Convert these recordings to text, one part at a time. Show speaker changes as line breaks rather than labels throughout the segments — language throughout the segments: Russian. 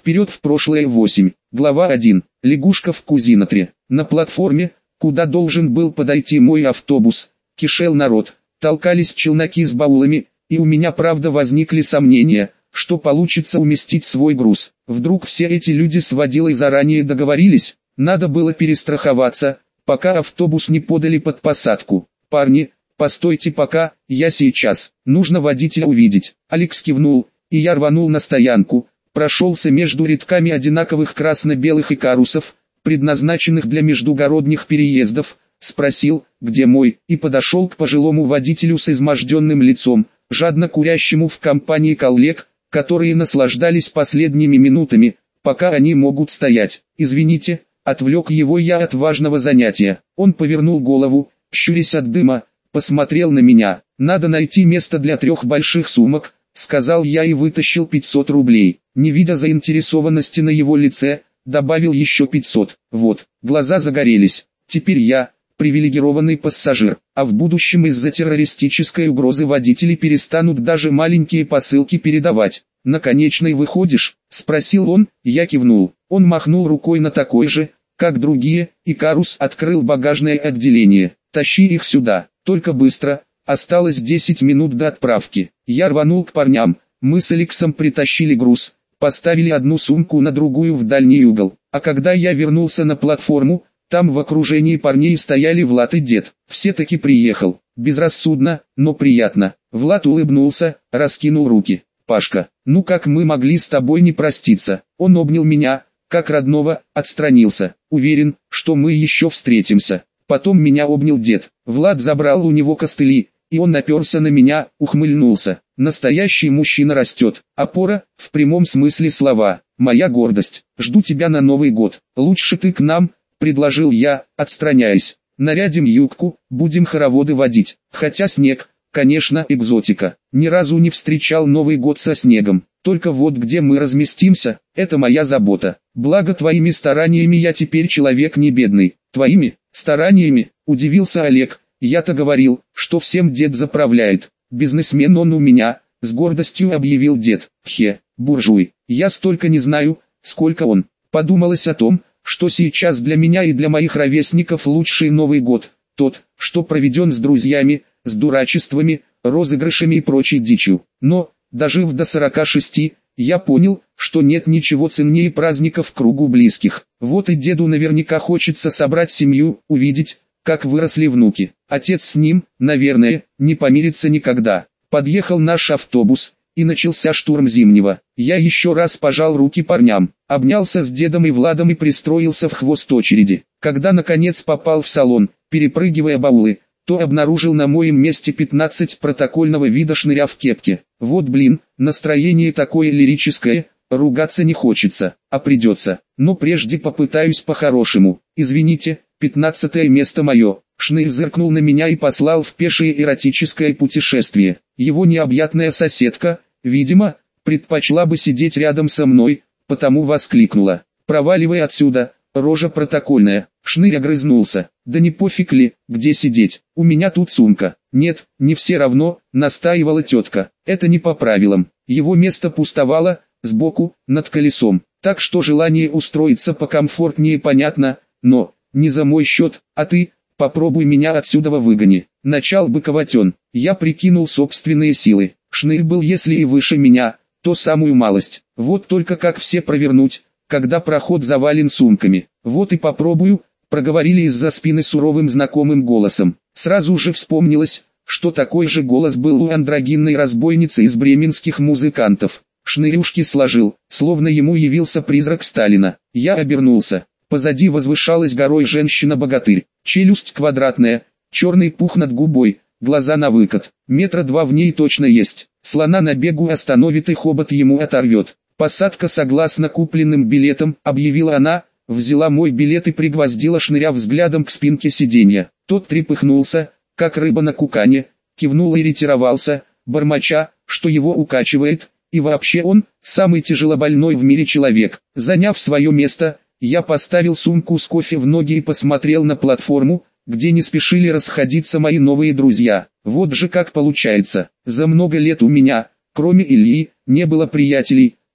Вперед в прошлое 8. Глава 1. Лягушка в кузинатре. На платформе, куда должен был подойти мой автобус, кишел народ, толкались челноки с баулами, и у меня правда возникли сомнения, что получится уместить свой груз. Вдруг все эти люди с водилой заранее договорились, надо было перестраховаться, пока автобус не подали под посадку. «Парни, постойте пока, я сейчас, нужно водителя увидеть». Алекс кивнул, и я рванул на стоянку, прошелся между рядками одинаковых красно-белых икарусов, предназначенных для междугородних переездов, спросил, где мой, и подошел к пожилому водителю с изможденным лицом, жадно курящему в компании коллег, которые наслаждались последними минутами, пока они могут стоять. «Извините», отвлек его я от важного занятия. Он повернул голову, щурясь от дыма, посмотрел на меня. «Надо найти место для 3 больших сумок», сказал я и вытащил 500 рублей. Не видя заинтересованности на его лице, добавил еще 500. Вот, глаза загорелись. Теперь я привилегированный пассажир, а в будущем из-за террористической угрозы водители перестанут даже маленькие посылки передавать. «На конечной выходишь?» – спросил он, я кивнул. Он махнул рукой на такой же, как другие, и Карус открыл багажное отделение. «Тащи их сюда, только быстро, осталось 10 минут до отправки». Я рванул к парням, мы с Алексом притащили груз, поставили одну сумку на другую в дальний угол, а когда я вернулся на платформу, там в окружении парней стояли Влад и дед. Все-таки приехал, безрассудно, но приятно. Влад улыбнулся, раскинул руки. «Пашка, ну как мы могли с тобой не проститься?» Он обнял меня, как родного, отстранился. «Уверен, что мы еще встретимся». Потом меня обнял дед. Влад забрал у него костыли, и он наперся на меня, ухмыльнулся. «Настоящий мужчина растет, опора, в прямом смысле слова, моя гордость. Жду тебя на Новый год. Лучше ты к нам», предложил я, отстраняясь. «Нарядим юбку, будем хороводы водить, хотя снег, конечно, экзотика. Ни разу не встречал Новый год со снегом, только вот где мы разместимся, это моя забота. Благо твоими стараниями я теперь человек не бедный». «Твоими стараниями?» – удивился Олег. «Я-то говорил, что всем дед заправляет. Бизнесмен он у меня», – с гордостью объявил дед. Буржуй. Я столько не знаю, сколько он». Подумалось о том, что сейчас для меня и для моих ровесников лучший Новый год, тот, что проведен с друзьями, с дурачествами, розыгрышами и прочей дичью. Но, дожив до 46, я понял, что нет ничего ценнее праздников в кругу близких. Вот и деду наверняка хочется собрать семью, увидеть, как выросли внуки. Отец с ним, наверное, не помирится никогда. Подъехал наш автобус, и начался штурм Зимнего. Я еще раз пожал руки парням, обнялся с дедом и Владом и пристроился в хвост очереди. Когда наконец попал в салон, перепрыгивая баулы, то обнаружил на моем месте 15 протокольного вида шныря в кепке. Вот блин, настроение такое лирическое, ругаться не хочется, а придется. Но прежде попытаюсь по-хорошему. «Извините, 15-е место мое». Шнырь зыркнул на меня и послал в пешее эротическое путешествие. Его необъятная соседка, видимо, предпочла бы сидеть рядом со мной, потому воскликнула: «Проваливай отсюда, рожа протокольная». Шнырь огрызнулся: «Да не пофиг ли, где сидеть, у меня тут сумка». «Нет, не все равно», настаивала тетка. «Это не по правилам». Его место пустовало, сбоку, над колесом. Так что желание устроиться покомфортнее понятно, но не за мой счет, а ты... Попробуй меня отсюда выгони. Начал быковать он. Я прикинул собственные силы. Шнырь был если и выше меня, то самую малость. Вот только как все провернуть, когда проход завален сумками. «Вот и попробую», проговорили из-за спины суровым знакомым голосом. Сразу же вспомнилось, что такой же голос был у андрогинной разбойницы из бременских музыкантов. Шнырюшки сложил, словно ему явился призрак Сталина. Я обернулся. Позади возвышалась горой женщина-богатырь. Челюсть квадратная, черный пух над губой, глаза на выкат. 2 метра в ней точно есть. Слона на бегу остановит и хобот ему оторвет. «Посадка согласно купленным билетам», объявила она, взяла мой билет и пригвоздила шныря взглядом к спинке сиденья. Тот трепыхнулся, как рыба на кукане, кивнул и ретировался, бормоча, что его укачивает, и вообще он, самый тяжелобольной в мире человек. Заняв свое место, я поставил сумку с кофе в ноги и посмотрел на платформу, где не спешили расходиться мои новые друзья. Вот же как получается, за много лет у меня, кроме Ильи, не было приятелей,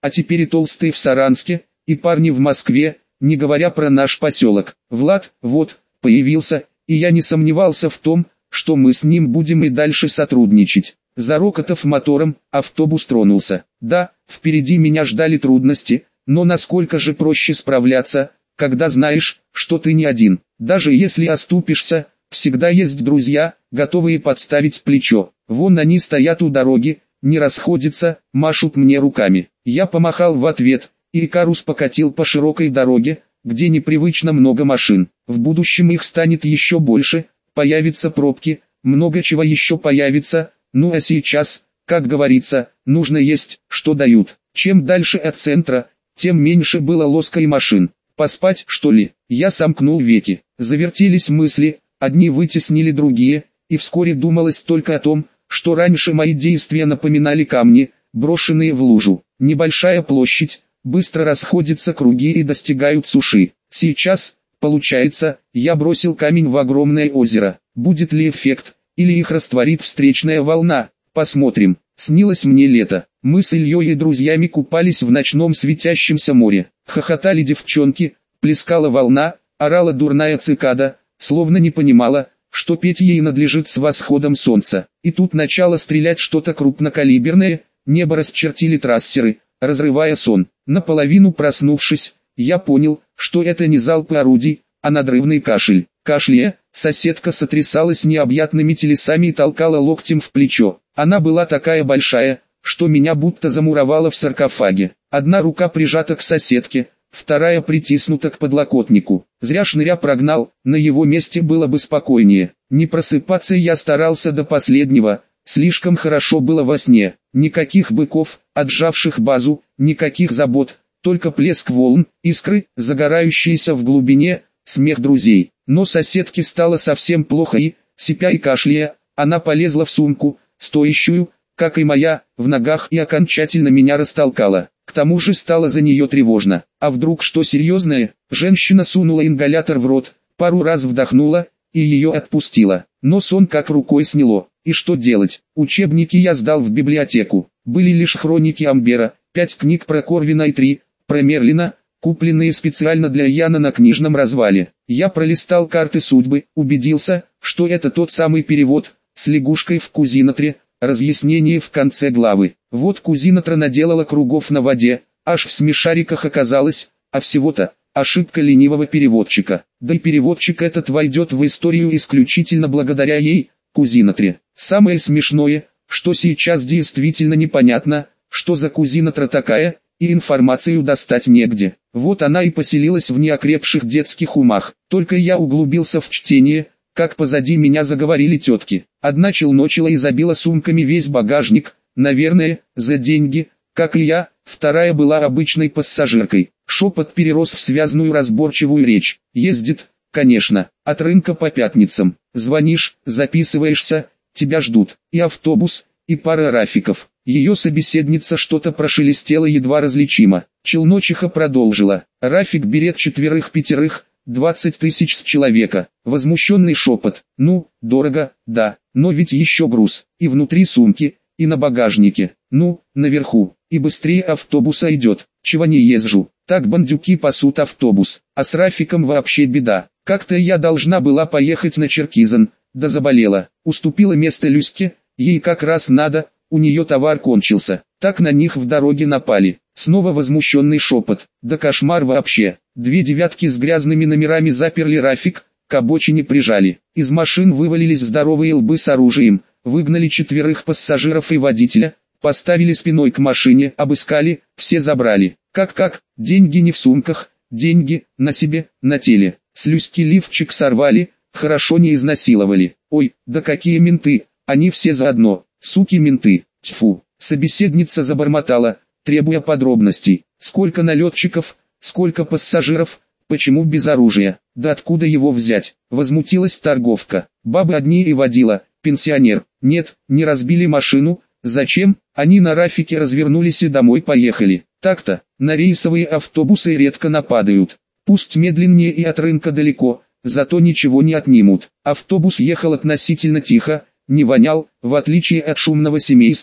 а теперь и толстые в Саранске, и парни в Москве, не говоря про наш поселок. Влад, вот, появился, и я не сомневался в том, что мы с ним будем и дальше сотрудничать. Зарокотав мотором, автобус тронулся. Да, впереди меня ждали трудности, но насколько же проще справляться, когда знаешь, что ты не один. Даже если оступишься, всегда есть друзья, готовые подставить плечо. Вон они стоят у дороги, не расходятся, машут мне руками. Я помахал в ответ, и Икарус покатил по широкой дороге, где непривычно много машин. В будущем их станет еще больше, появятся пробки, много чего еще появится, ну а сейчас, как говорится, нужно есть, что дают. Чем дальше от центра, тем меньше было лоска и машин. Поспать, что ли? Я сомкнул веки. Завертелись мысли, одни вытеснили другие, и вскоре думалось только о том, что раньше мои действия напоминали камни, брошенные в лужу. Небольшая площадь, быстро расходятся круги и достигают суши. Сейчас, получается, я бросил камень в огромное озеро. Будет ли эффект, или их растворит встречная волна? Посмотрим. Снилось мне лето. Мы с Ильей и друзьями купались в ночном светящемся море. Хохотали девчонки, плескала волна, орала дурная цикада, словно не понимала, что петь ей надлежит с восходом солнца. И тут начало стрелять что-то крупнокалиберное, небо расчертили трассеры, разрывая сон. Наполовину проснувшись, я понял, что это не залпы орудий, а надрывный кашель. Кашляя, соседка сотрясалась необъятными телесами и толкала локтем в плечо. Она была такая большая, что меня будто замуровала в саркофаге. Одна рука прижата к соседке, вторая притиснута к подлокотнику. Зря шныря прогнал, на его месте было бы спокойнее. Не просыпаться я старался до последнего, слишком хорошо было во сне. Никаких быков, отжавших базу, никаких забот, только плеск волн, искры, загорающиеся в глубине, смех друзей. Но соседке стало совсем плохо и, сипя и кашляя, она полезла в сумку, стоящую, как и моя, в ногах и окончательно меня растолкала. К тому же стало за нее тревожно. А вдруг что серьезное? Женщина сунула ингалятор в рот, пару раз вдохнула, и ее отпустила. Но сон как рукой сняло. И что делать? Учебники я сдал в библиотеку. Были лишь хроники Амбера, 5 книг про Корвина и 3, про Мерлина, купленные специально для Яна на книжном развале. Я пролистал карты судьбы, убедился, что это тот самый перевод, с лягушкой в Кузинатре, разъяснение в конце главы. Вот Кузинатра наделала кругов на воде, аж в смешариках оказалось, а всего-то, ошибка ленивого переводчика. Да и переводчик этот войдет в историю исключительно благодаря ей, Кузинатре. Самое смешное, что сейчас действительно непонятно, что за Кузинатра такая, и информацию достать негде. Вот она и поселилась в неокрепших детских умах. Только я углубился в чтение, как позади меня заговорили тетки. Одна челночила и забила сумками весь багажник, наверное, за деньги, как и я, вторая была обычной пассажиркой. Шепот перерос в связную разборчивую речь. Ездит, конечно, от рынка по пятницам. Звонишь, записываешься, тебя ждут. И автобус, и пара рафиков. Ее собеседница что-то прошелестела едва различимо. Челночиха продолжила. Рафик берет 4-5, 20 тысяч с человека. Возмущенный шепот. Ну, дорого, да, но ведь еще груз. И внутри сумки, и на багажнике. Ну, наверху. И быстрее автобуса идет. Чего не езжу. Так бандюки пасут автобус. А с Рафиком вообще беда. Как-то я должна была поехать на Черкизон, да заболела. Уступила место Люське, ей как раз надо, у нее товар кончился. Так на них в дороге напали. Снова возмущенный шепот. Да кошмар вообще. 2 девятки с грязными номерами заперли Рафик, к обочине прижали. Из машин вывалились здоровые лбы с оружием, выгнали 4 пассажиров и водителя, поставили спиной к машине, обыскали, все забрали. Как, деньги не в сумках, деньги, на себе, на теле. С Люськи лифчик сорвали, хорошо не изнасиловали. Ой, да какие менты, они все заодно, суки менты, тьфу. Собеседница забормотала, требуя подробностей. Сколько налетчиков, сколько пассажиров, почему без оружия, да откуда его взять? Возмутилась торговка. Бабы одни и водила, пенсионер. Нет, не разбили машину, зачем? Они на Рафике развернулись и домой поехали. Так-то, на рейсовые автобусы редко нападают. Пусть медленнее и от рынка далеко, зато ничего не отнимут. Автобус ехал относительно тихо, не вонял, в отличие от шумного семейства,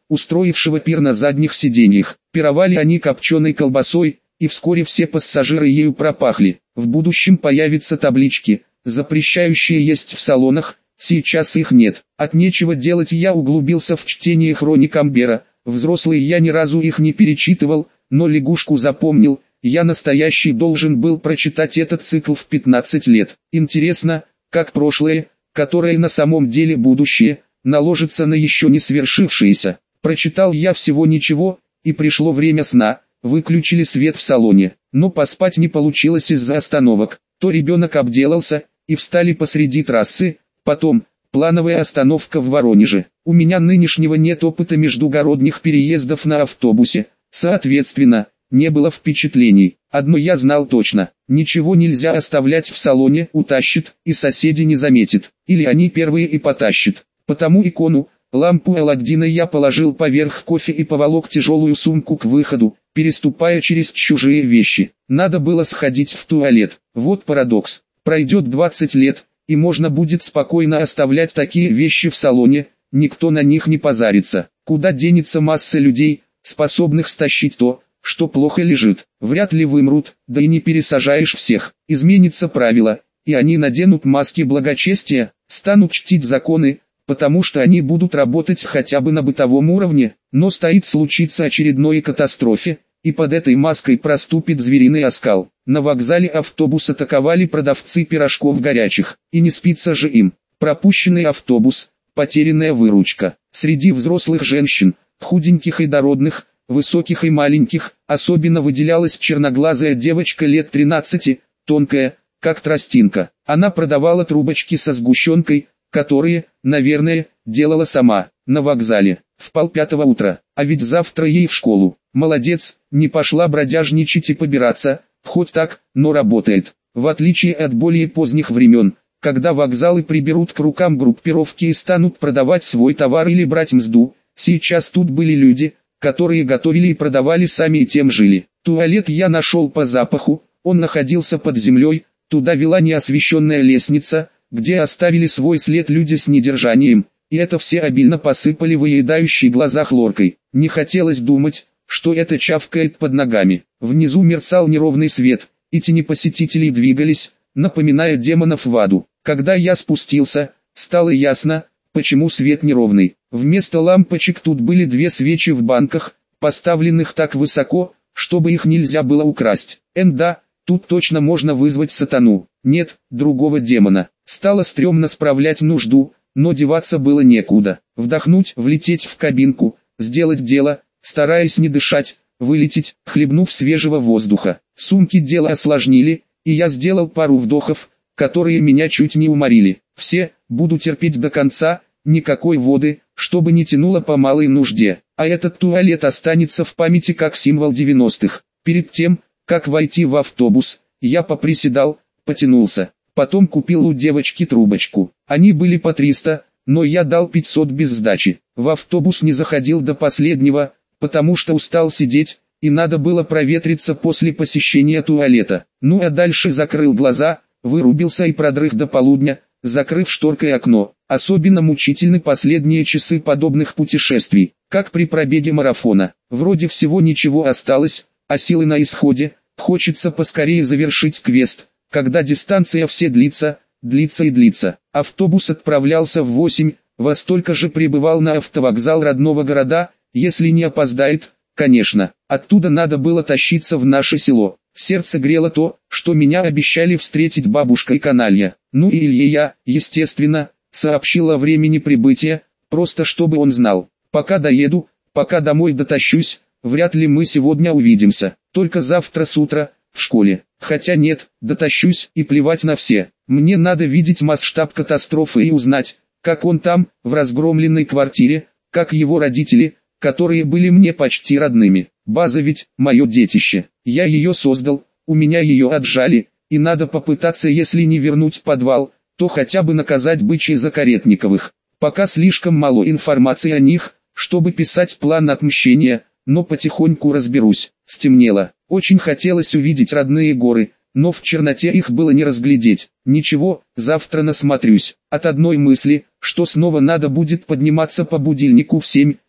устроившего пир на задних сиденьях. Пировали они копченой колбасой, и вскоре все пассажиры ею пропахли. В будущем появятся таблички, запрещающие есть в салонах, сейчас их нет. От нечего делать я углубился в чтение хроник Амбера. Взрослый я ни разу их не перечитывал, но лягушку запомнил. Я настоящий должен был прочитать этот цикл в 15 лет. Интересно, как прошлое, которое на самом деле будущее, наложится на еще не свершившееся. Прочитал я всего ничего, и пришло время сна. Выключили свет в салоне, но поспать не получилось из-за остановок. То ребенок обделался, и встали посреди трассы, потом плановая остановка в Воронеже. У меня нынешнего нет опыта междугородних переездов на автобусе, соответственно, не было впечатлений. Одно я знал точно: ничего нельзя оставлять в салоне, утащит, и соседи не заметят, или они первые и потащат. Потому икону, лампу Аладдина я положил поверх кофе и поволок тяжелую сумку к выходу, переступая через чужие вещи. Надо было сходить в туалет. Вот парадокс. Пройдет 20 лет, и можно будет спокойно оставлять такие вещи в салоне, никто на них не позарится. Куда денется масса людей, способных стащить то, что плохо лежит? Вряд ли вымрут, да и не пересажаешь всех. Изменится правило, и они наденут маски благочестия, станут чтить законы, потому что они будут работать хотя бы на бытовом уровне. Но стоит случиться очередной катастрофе, и под этой маской проступит звериный оскал. На вокзале автобус атаковали продавцы пирожков горячих, и не спится же им. Пропущенный автобус, потерянная выручка. Среди взрослых женщин, худеньких и дородных, высоких и маленьких, особенно выделялась черноглазая девочка лет 13, тонкая, как тростинка. Она продавала трубочки со сгущенкой, которые, наверное, делала сама, на вокзале, в 4:30 утра. А ведь завтра ей в школу. Молодец, не пошла бродяжничать и побираться, хоть так, но работает. В отличие от более поздних времен, когда вокзалы приберут к рукам группировки и станут продавать свой товар или брать мзду, сейчас тут были люди, которые готовили и продавали сами и тем жили. Туалет я нашел по запаху, он находился под землей, туда вела неосвещенная лестница, где оставили свой след люди с недержанием, и это все обильно посыпали выедающей глаза хлоркой. Не хотелось думать, что это чавкает под ногами. Внизу мерцал неровный свет, и тени посетителей двигались, напоминая демонов в аду. Когда я спустился, стало ясно, почему свет неровный. Вместо лампочек тут были две свечи в банках, поставленных так высоко, чтобы их нельзя было украсть. Да, тут точно можно вызвать сатану. Нет, другого демона. Стало стрёмно справлять нужду, но деваться было некуда. Вдохнуть, влететь в кабинку, сделать дело, стараясь не дышать, вылететь, хлебнув свежего воздуха. Сумки дело осложнили, и я сделал пару вдохов, которые меня чуть не уморили. Все, буду терпеть до конца, никакой воды, чтобы не тянуло по малой нужде. А этот туалет останется в памяти как символ 90-х. Перед тем, как войти в автобус, я поприседал, потянулся. Потом купил у девочки трубочку. Они были по 300, но я дал 500 без сдачи. В автобус не заходил до последнего, потому что устал сидеть, и надо было проветриться после посещения туалета. Ну а дальше закрыл глаза, вырубился и продрых до полудня, закрыв шторкой окно. Особенно мучительны последние часы подобных путешествий, как при пробеге марафона. Вроде всего ничего осталось, а силы на исходе, хочется поскорее завершить квест, когда дистанция все длится и длится. Автобус отправлялся в 8, во столько же прибывал на автовокзал родного города, если не опоздает, конечно. Оттуда надо было тащиться в наше село. Сердце грело то, что меня обещали встретить бабушка и каналья. Ну и Илье я, естественно, сообщил о времени прибытия, просто чтобы он знал. Пока доеду, пока домой дотащусь, вряд ли мы сегодня увидимся. Только завтра с утра, в школе. Хотя нет, дотащусь и плевать на все. Мне надо видеть масштаб катастрофы и узнать, как он там, в разгромленной квартире, как его родители, которые были мне почти родными. База ведь, мое детище. Я ее создал, у меня ее отжали, и надо попытаться, если не вернуть подвал, то хотя бы наказать бычьи Закаретниковых. Пока слишком мало информации о них, чтобы писать план отмщения, но потихоньку разберусь. Стемнело. Очень хотелось увидеть родные горы, но в черноте их было не разглядеть. Ничего, завтра насмотрюсь. От одной мысли, что снова надо будет подниматься по будильнику в 7,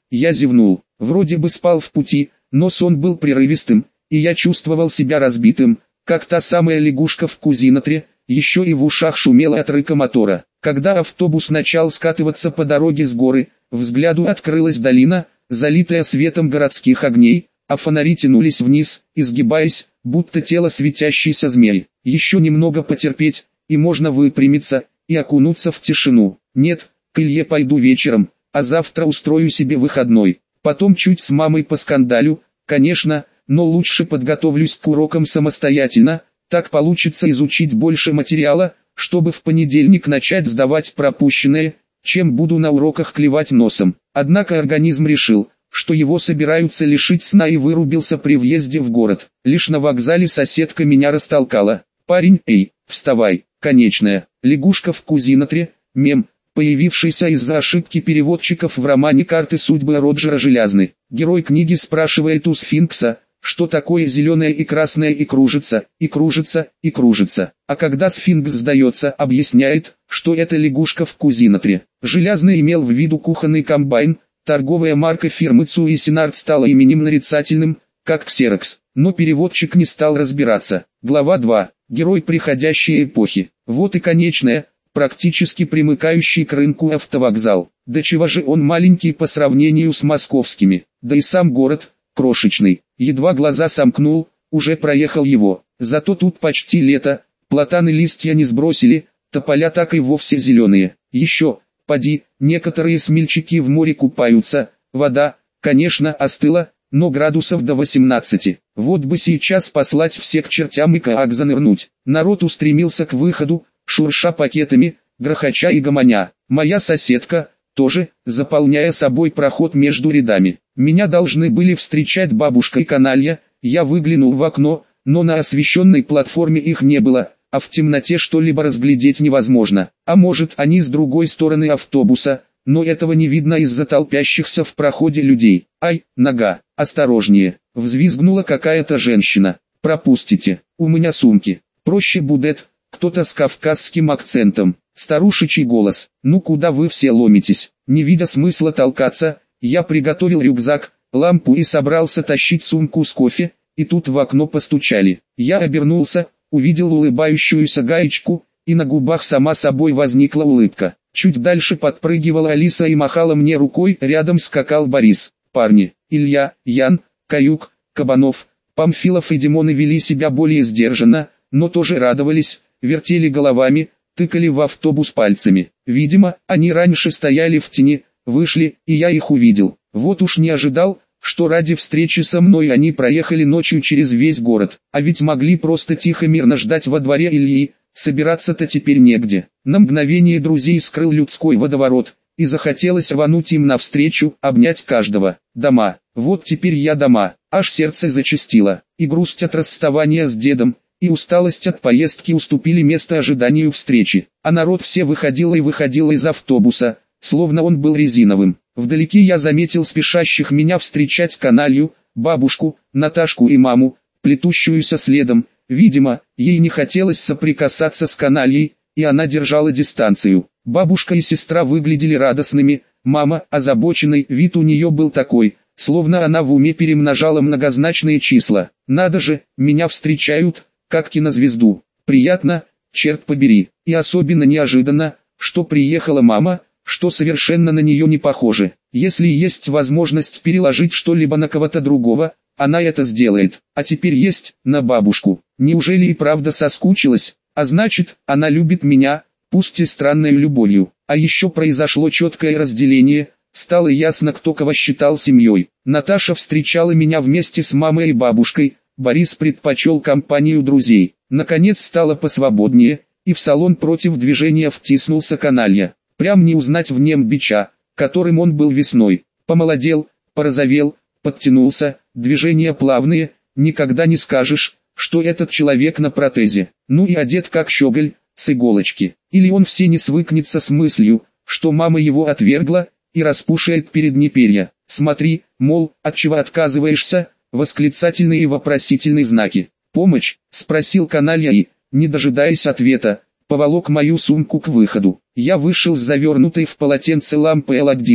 Я зевнул. Вроде бы спал в пути, но сон был прерывистым, и я чувствовал себя разбитым, как та самая лягушка в кузинатре, еще и в ушах шумело от рыка мотора. Когда автобус начал скатываться по дороге с горы, взгляду открылась долина, залитая светом городских огней, а фонари тянулись вниз, изгибаясь, будто тело светящейся змеи. Еще немного потерпеть, и можно выпрямиться, и окунуться в тишину. Нет, к Илье пойду вечером, а завтра устрою себе выходной. Потом чуть с мамой поскандалю, конечно, но лучше подготовлюсь к урокам самостоятельно, так получится изучить больше материала, чтобы в понедельник начать сдавать пропущенное, чем буду на уроках клевать носом. Однако организм решил, что его собираются лишить сна, и вырубился при въезде в город. Лишь на вокзале соседка меня растолкала. «Парень, эй, вставай!» Конечная. Лягушка в кузинатре, мем, появившийся из-за ошибки переводчиков в романе «Карты судьбы» Роджера Желязны. Герой книги спрашивает у сфинкса, что такое зеленое и красное, и кружится, и кружится, и кружится. А когда сфинкс сдается, объясняет, что это лягушка в кузинатре. Желязный имел в виду кухонный комбайн. Торговая марка фирмы Цу и Синард стала именем нарицательным, как Ксерокс, но переводчик не стал разбираться. Глава 2. Герой приходящей эпохи. Вот и конечная, практически примыкающий к рынку автовокзал. Да чего же он маленький по сравнению с московскими, да и сам город, крошечный. Едва глаза сомкнул, уже проехал его. Зато тут почти лето, платаны листья не сбросили, тополя так и вовсе зеленые. Еще, поди, некоторые смельчаки в море купаются, вода, конечно, остыла, но градусов до 18. Вот бы сейчас послать всех к чертям и как занырнуть. Народ устремился к выходу, шурша пакетами, грохоча и гомоня. Моя соседка, тоже, заполняя собой проход между рядами. Меня должны были встречать бабушка и каналья, я выглянул в окно, но на освещенной платформе их не было, а в темноте что-либо разглядеть невозможно. А может, они с другой стороны автобуса, но этого не видно из-за толпящихся в проходе людей. Ай, нога, осторожнее, взвизгнула какая-то женщина. Пропустите, у меня сумки. Проще будет, кто-то с кавказским акцентом. Старушечий голос. Ну куда вы все ломитесь? Не видя смысла толкаться, я приготовил рюкзак, лампу и собрался тащить сумку с кофе, и тут в окно постучали. Я обернулся, увидел улыбающуюся Гаечку, и на губах сама собой возникла улыбка. Чуть дальше подпрыгивала Алиса и махала мне рукой, рядом скакал Борис. Парни, Илья, Ян, Каюк, Кабанов, Памфилов и Димоны вели себя более сдержанно, но тоже радовались, вертели головами, тыкали в автобус пальцами. Видимо, они раньше стояли в тени, вышли, и я их увидел. Вот уж не ожидал, что ради встречи со мной они проехали ночью через весь город, а ведь могли просто тихо мирно ждать во дворе Ильи, собираться-то теперь негде. На мгновение друзей скрыл людской водоворот, и захотелось рвануть им навстречу, обнять каждого. Дома, вот теперь я дома, аж сердце зачастило, и грусть от расставания с дедом, и усталость от поездки уступили место ожиданию встречи, а народ все выходил и выходил из автобуса, словно он был резиновым. Вдалеке я заметил спешащих меня встречать каналью, бабушку, Наташку и маму, плетущуюся следом. Видимо, ей не хотелось соприкасаться с канальей, и она держала дистанцию. Бабушка и сестра выглядели радостными, мама, озабоченный, вид у нее был такой, словно она в уме перемножала многозначные числа. Надо же, меня встречают, как кинозвезду. Приятно, черт побери, и особенно неожиданно, что приехала мама, что совершенно на нее не похоже. Если есть возможность переложить что-либо на кого-то другого, она это сделает. А теперь есть, на бабушку. Неужели и правда соскучилась? А значит, она любит меня, пусть и странной любовью. А еще произошло четкое разделение, стало ясно, кто кого считал семьей. Наташа встречала меня вместе с мамой и бабушкой, Борис предпочел компанию друзей. Наконец стало посвободнее, и в салон против движения втиснулся каналья. Прям не узнать в нем бича, которым он был весной. Помолодел, порозовел, подтянулся, движения плавные, никогда не скажешь, что этот человек на протезе. Ну и одет как щеголь, с иголочки. Или он все не свыкнется с мыслью, что мама его отвергла, и распушает перед ней перья. Смотри, мол, от чего отказываешься, восклицательные и вопросительные знаки. «Помощь?» – спросил каналья и, не дожидаясь ответа, поволок мою сумку к выходу. Я вышел с завернутой в полотенце лампой Аладдина,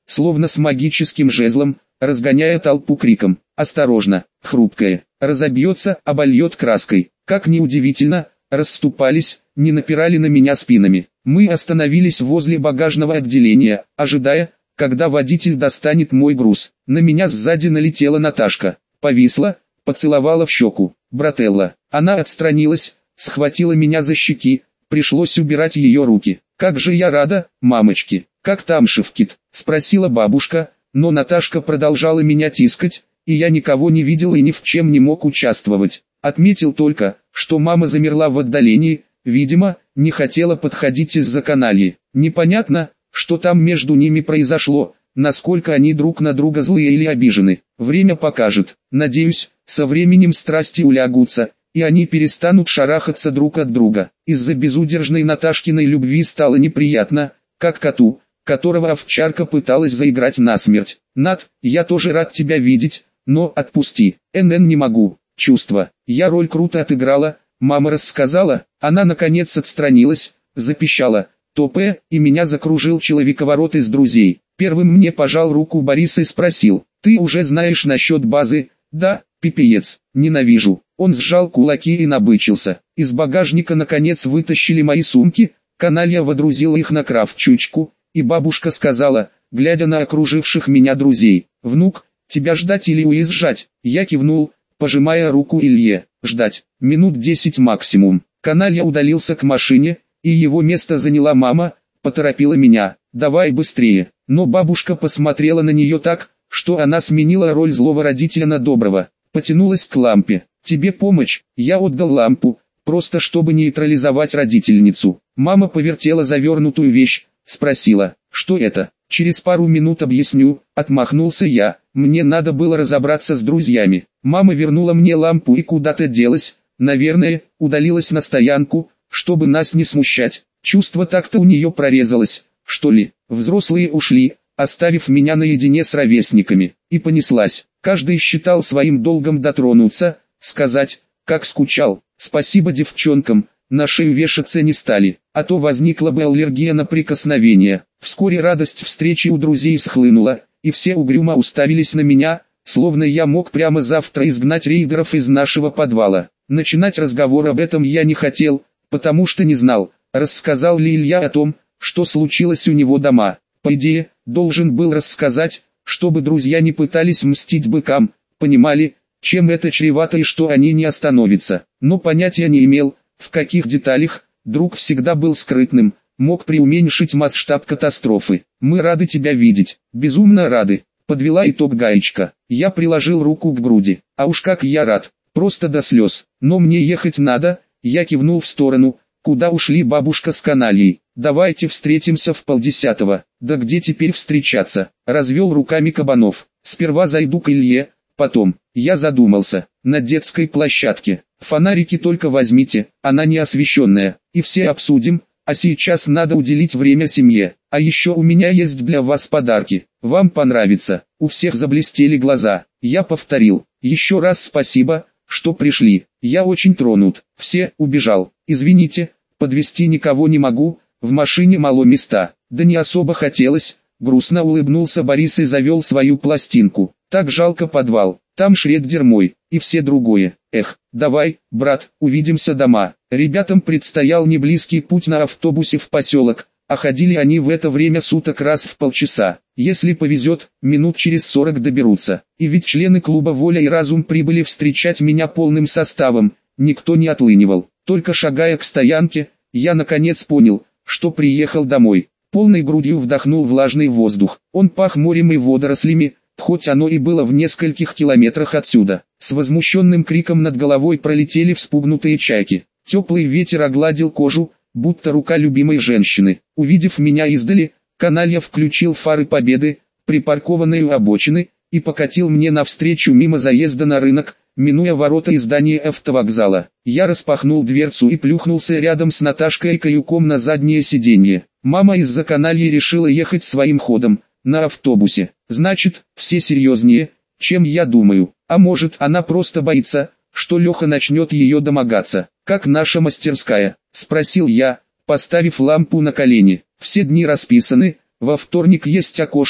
словно с магическим жезлом, разгоняя толпу криком: «Осторожно, хрупкая, разобьется, обольет краской». Как ни удивительно, расступались, не напирали на меня спинами. Мы остановились возле багажного отделения, ожидая, когда водитель достанет мой груз. На меня сзади налетела Наташка, повисла, поцеловала в щеку. «Брателло». Она отстранилась, схватила меня за щеки, пришлось убирать ее руки. «Как же я рада, мамочки! Как там Шевкит?» — спросила бабушка, но Наташка продолжала меня тискать, и я никого не видел и ни в чем не мог участвовать. Отметил только, что мама замерла в отдалении, видимо, не хотела подходить из-за канальи. Непонятно, что там между ними произошло, насколько они друг на друга злые или обижены. Время покажет. Надеюсь, со временем страсти улягутся, и они перестанут шарахаться друг от друга. Из-за безудержной Наташкиной любви стало неприятно, как коту, которого овчарка пыталась заиграть насмерть. «Над, я тоже рад тебя видеть, но отпусти. НН не могу. Чувство. Я роль круто отыграла, мама рассказала». Она наконец отстранилась, запищала: «Топе», и меня закружил человековорот из друзей. Первым мне пожал руку Борис и спросил: «Ты уже знаешь насчет базы?» «Да, пипец, ненавижу». Он сжал кулаки и набычился. Из багажника наконец вытащили мои сумки, каналья водрузила их на кравчучку, и бабушка сказала, глядя на окруживших меня друзей: «Внук, тебя ждать или уезжать?» Я кивнул, пожимая руку Илье. «Ждать. Минут 10 максимум». Каналья удалился к машине, и его место заняла мама, поторопила меня: «Давай быстрее». Но бабушка посмотрела на нее так, что она сменила роль злого родителя на доброго. Потянулась к лампе. «Тебе помочь?» Я отдал лампу, просто чтобы нейтрализовать родительницу. Мама повертела завернутую вещь, спросила: «Что это?» «Через пару минут объясню», — отмахнулся я. Мне надо было разобраться с друзьями. Мама вернула мне лампу и куда-то делась, наверное, удалилась на стоянку, чтобы нас не смущать. Чувство так-то у нее прорезалось, что ли. Взрослые ушли, оставив меня наедине с ровесниками, и понеслась. Каждый считал своим долгом дотронуться, сказать, как скучал. Спасибо девчонкам, на шею вешаться не стали, а то возникла бы аллергия на прикосновение. Вскоре радость встречи у друзей схлынула, и все угрюмо уставились на меня, словно я мог прямо завтра изгнать рейдеров из нашего подвала. Начинать разговор об этом я не хотел, потому что не знал, рассказал ли Илья о том, что случилось у него дома. По идее, должен был рассказать, чтобы друзья не пытались мстить быкам, понимали, чем это чревато и что они не остановятся. Но понятия не имел, в каких деталях. Друг всегда был скрытным, мог преуменьшить масштаб катастрофы. «Мы рады тебя видеть, безумно рады», — подвела итог Гаечка. Я приложил руку к груди. «А уж как я рад, просто до слез. Но мне ехать надо», — я кивнул в сторону, куда ушли бабушка с канальей. «Давайте встретимся в 9:30. «Да где теперь встречаться?» — развел руками Кабанов. «Сперва зайду к Илье, потом». Я задумался. На детской площадке. Фонарики только возьмите, она не освещенная, и все обсудим, а сейчас надо уделить время семье. А еще у меня есть для вас подарки, вам понравится». У всех заблестели глаза. Я повторил: «Еще раз спасибо, что пришли, я очень тронут». Все, убежал. «Извините, подвезти никого не могу, в машине мало места». «Да не особо хотелось», грустно улыбнулся Борис и завел свою пластинку. «Так жалко подвал, там Шреддер мой, и все другое. Эх, давай, брат, увидимся дома». Ребятам предстоял неблизкий путь на автобусе в поселок, а ходили они в это время суток раз в полчаса. Если повезет, минут через 40 доберутся. И ведь члены клуба «Воля и разум» прибыли встречать меня полным составом, никто не отлынивал. Только шагая к стоянке, я наконец понял, что приехал домой. Полной грудью вдохнул влажный воздух. Он пах морем и водорослями, хоть оно и было в нескольких километрах отсюда. С возмущенным криком над головой пролетели вспугнутые чайки. Теплый ветер огладил кожу, будто рука любимой женщины. Увидев меня издали, каналья включил фары Победы, припаркованные у обочины, и покатил мне навстречу мимо заезда на рынок, минуя ворота и здание автовокзала. Я распахнул дверцу и плюхнулся рядом с Наташкой каюком на заднее сиденье. Мама из-за канальи решила ехать своим ходом, на автобусе. Значит, все серьезнее, чем я думаю. А может, она просто боится, что Леха начнет ее домогаться. «Как наша мастерская?» — спросил я, поставив лампу на колени. «Все дни расписаны, во вторник есть окошки,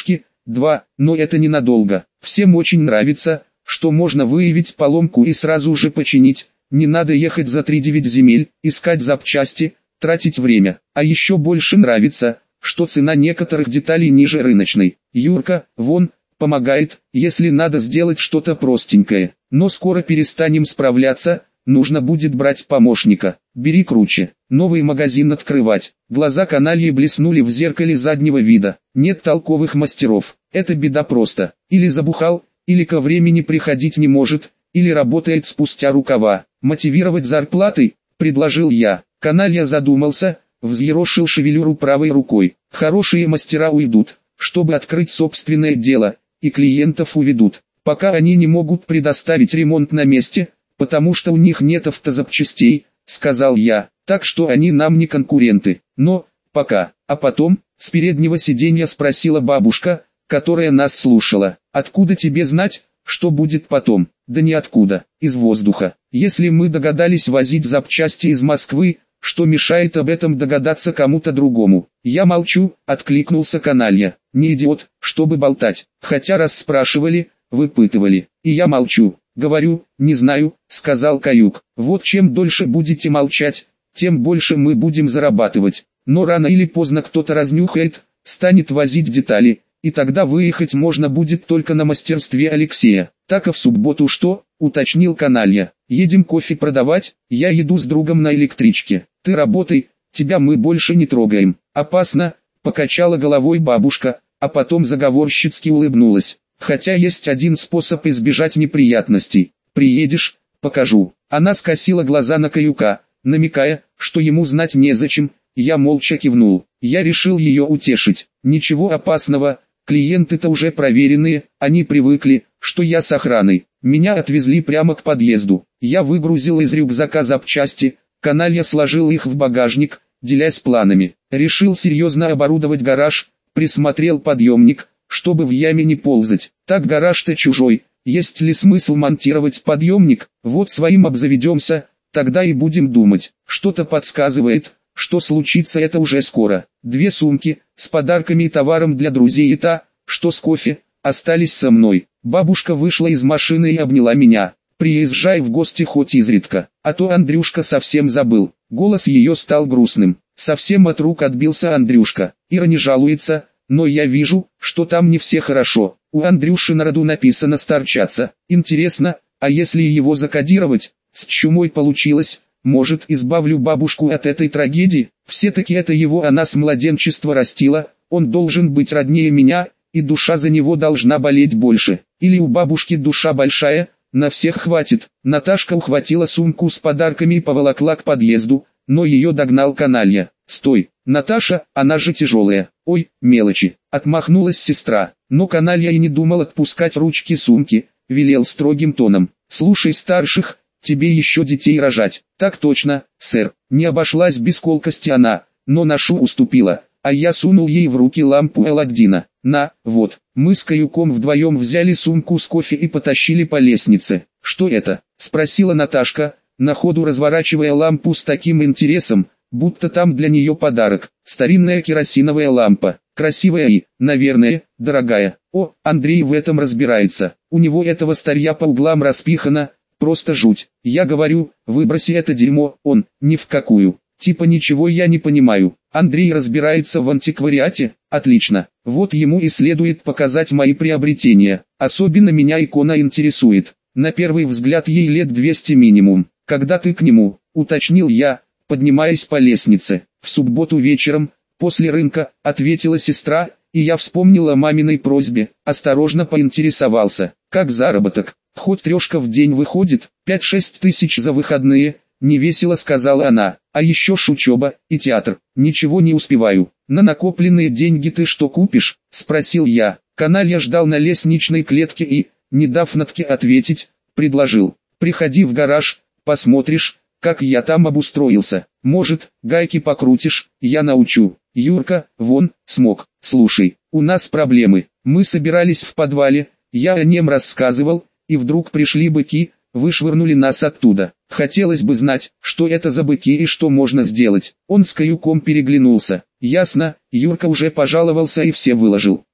2, но это ненадолго. Всем очень нравится, что можно выявить поломку и сразу же починить. Не надо ехать за 3-9 земель, искать запчасти, тратить время. А еще больше нравится, что цена некоторых деталей ниже рыночной. Юрка, вон, помогает, если надо сделать что-то простенькое. Но скоро перестанем справляться, нужно будет брать помощника. Бери круче. Новый магазин открывать. Глаза канальи блеснули в зеркале заднего вида. Нет толковых мастеров. Это беда просто. Или забухал, или ко времени приходить не может, или работает спустя рукава. Мотивировать зарплатой, предложил я. Каналья задумался, взъерошил шевелюру правой рукой. Хорошие мастера уйдут, чтобы открыть собственное дело, и клиентов уведут. Пока они не могут предоставить ремонт на месте, потому что у них нет автозапчастей, сказал я, так что они нам не конкуренты. Но, пока. А потом, с переднего сиденья спросила бабушка, которая нас слушала. Откуда тебе знать, что будет потом? Да ниоткуда, из воздуха. Если мы догадались возить запчасти из Москвы, что мешает об этом догадаться кому-то другому? Я молчу, откликнулся каналья. Не идиот, чтобы болтать. Хотя раз спрашивали, выпытывали. И я молчу. Говорю, не знаю, сказал Каюк. Вот чем дольше будете молчать, тем больше мы будем зарабатывать. Но рано или поздно кто-то разнюхает, станет возить детали, и тогда выехать можно будет только на мастерстве Алексея. Так, а в субботу что? Уточнил каналья. Едем кофе продавать, я еду с другом на электричке. Ты работай, тебя мы больше не трогаем. Опасно, покачала головой бабушка, а потом заговорщицки улыбнулась. Хотя есть один способ избежать неприятностей. Приедешь, покажу. Она скосила глаза на Каюка, намекая, что ему знать незачем. Я молча кивнул. Я решил ее утешить. Ничего опасного, клиенты-то уже проверенные, они привыкли, что я с охраной. Меня отвезли прямо к подъезду. Я выгрузил из рюкзака запчасти, каналья сложил их в багажник, делясь планами. Решил серьезно оборудовать гараж, присмотрел подъемник, чтобы в яме не ползать. Так гараж-то чужой, есть ли смысл монтировать подъемник? Вот своим обзаведемся, тогда и будем думать. Что-то подсказывает, что случится это уже скоро. 2 сумки, с подарками и товаром для друзей и та, что с кофе, остались со мной. Бабушка вышла из машины и обняла меня. Приезжай в гости хоть изредка, а то Андрюшка совсем забыл. Голос ее стал грустным. Совсем от рук отбился Андрюшка. Ира не жалуется, но я вижу, что там не все хорошо. У Андрюши на роду написано старчаться. Интересно, а если его закодировать? С чумой получилось. Может, избавлю бабушку от этой трагедии? Все-таки это его она с младенчества растила, он должен быть роднее меня, и душа за него должна болеть больше. Или у бабушки душа большая, на всех хватит. Наташка ухватила сумку с подарками и поволокла к подъезду, но ее догнал каналья. «Стой, Наташа, она же тяжелая». «Ой, мелочи», отмахнулась сестра. Но каналья и не думал отпускать ручки сумки, велел строгим тоном. «Слушай старших, тебе еще детей рожать». «Так точно, сэр». Не обошлась без колкости она, но Нашу уступила, а я сунул ей в руки лампу Аладдина. «На, вот». Мы с Каюком вдвоем взяли сумку с кофе и потащили по лестнице. «Что это?» — спросила Наташка, на ходу разворачивая лампу с таким интересом, будто там для нее подарок. Старинная керосиновая лампа. Красивая и, наверное, дорогая. О, Андрей в этом разбирается. У него этого старья по углам распихано, просто жуть. Я говорю, выброси это дерьмо, он, ни в какую. Типа ничего я не понимаю. Андрей разбирается в антиквариате? Отлично. Вот ему и следует показать мои приобретения. Особенно меня икона интересует. На первый взгляд ей лет 200 минимум. Когда ты к нему, уточнил я, поднимаясь по лестнице. В субботу вечером, после рынка, ответила сестра, и я вспомнил о маминой просьбе, осторожно поинтересовался. Как заработок? Хоть трешка в день выходит, 5-6 тысяч за выходные, невесело сказала она. А еще ж учеба и театр, ничего не успеваю. На накопленные деньги ты что купишь? Спросил я. Каналья ждал на лестничной клетке и, не дав Натке ответить, предложил. Приходи в гараж, посмотришь, как я там обустроился. Может, гайки покрутишь, я научу. Юрка, вон, смог. Слушай, у нас проблемы. Мы собирались в подвале, я о нем рассказывал, и вдруг пришли быки, вышвырнули нас оттуда. Хотелось бы знать, что это за быки и что можно сделать. Он с Каюком переглянулся. Ясно, Юрка уже пожаловался и все выложил.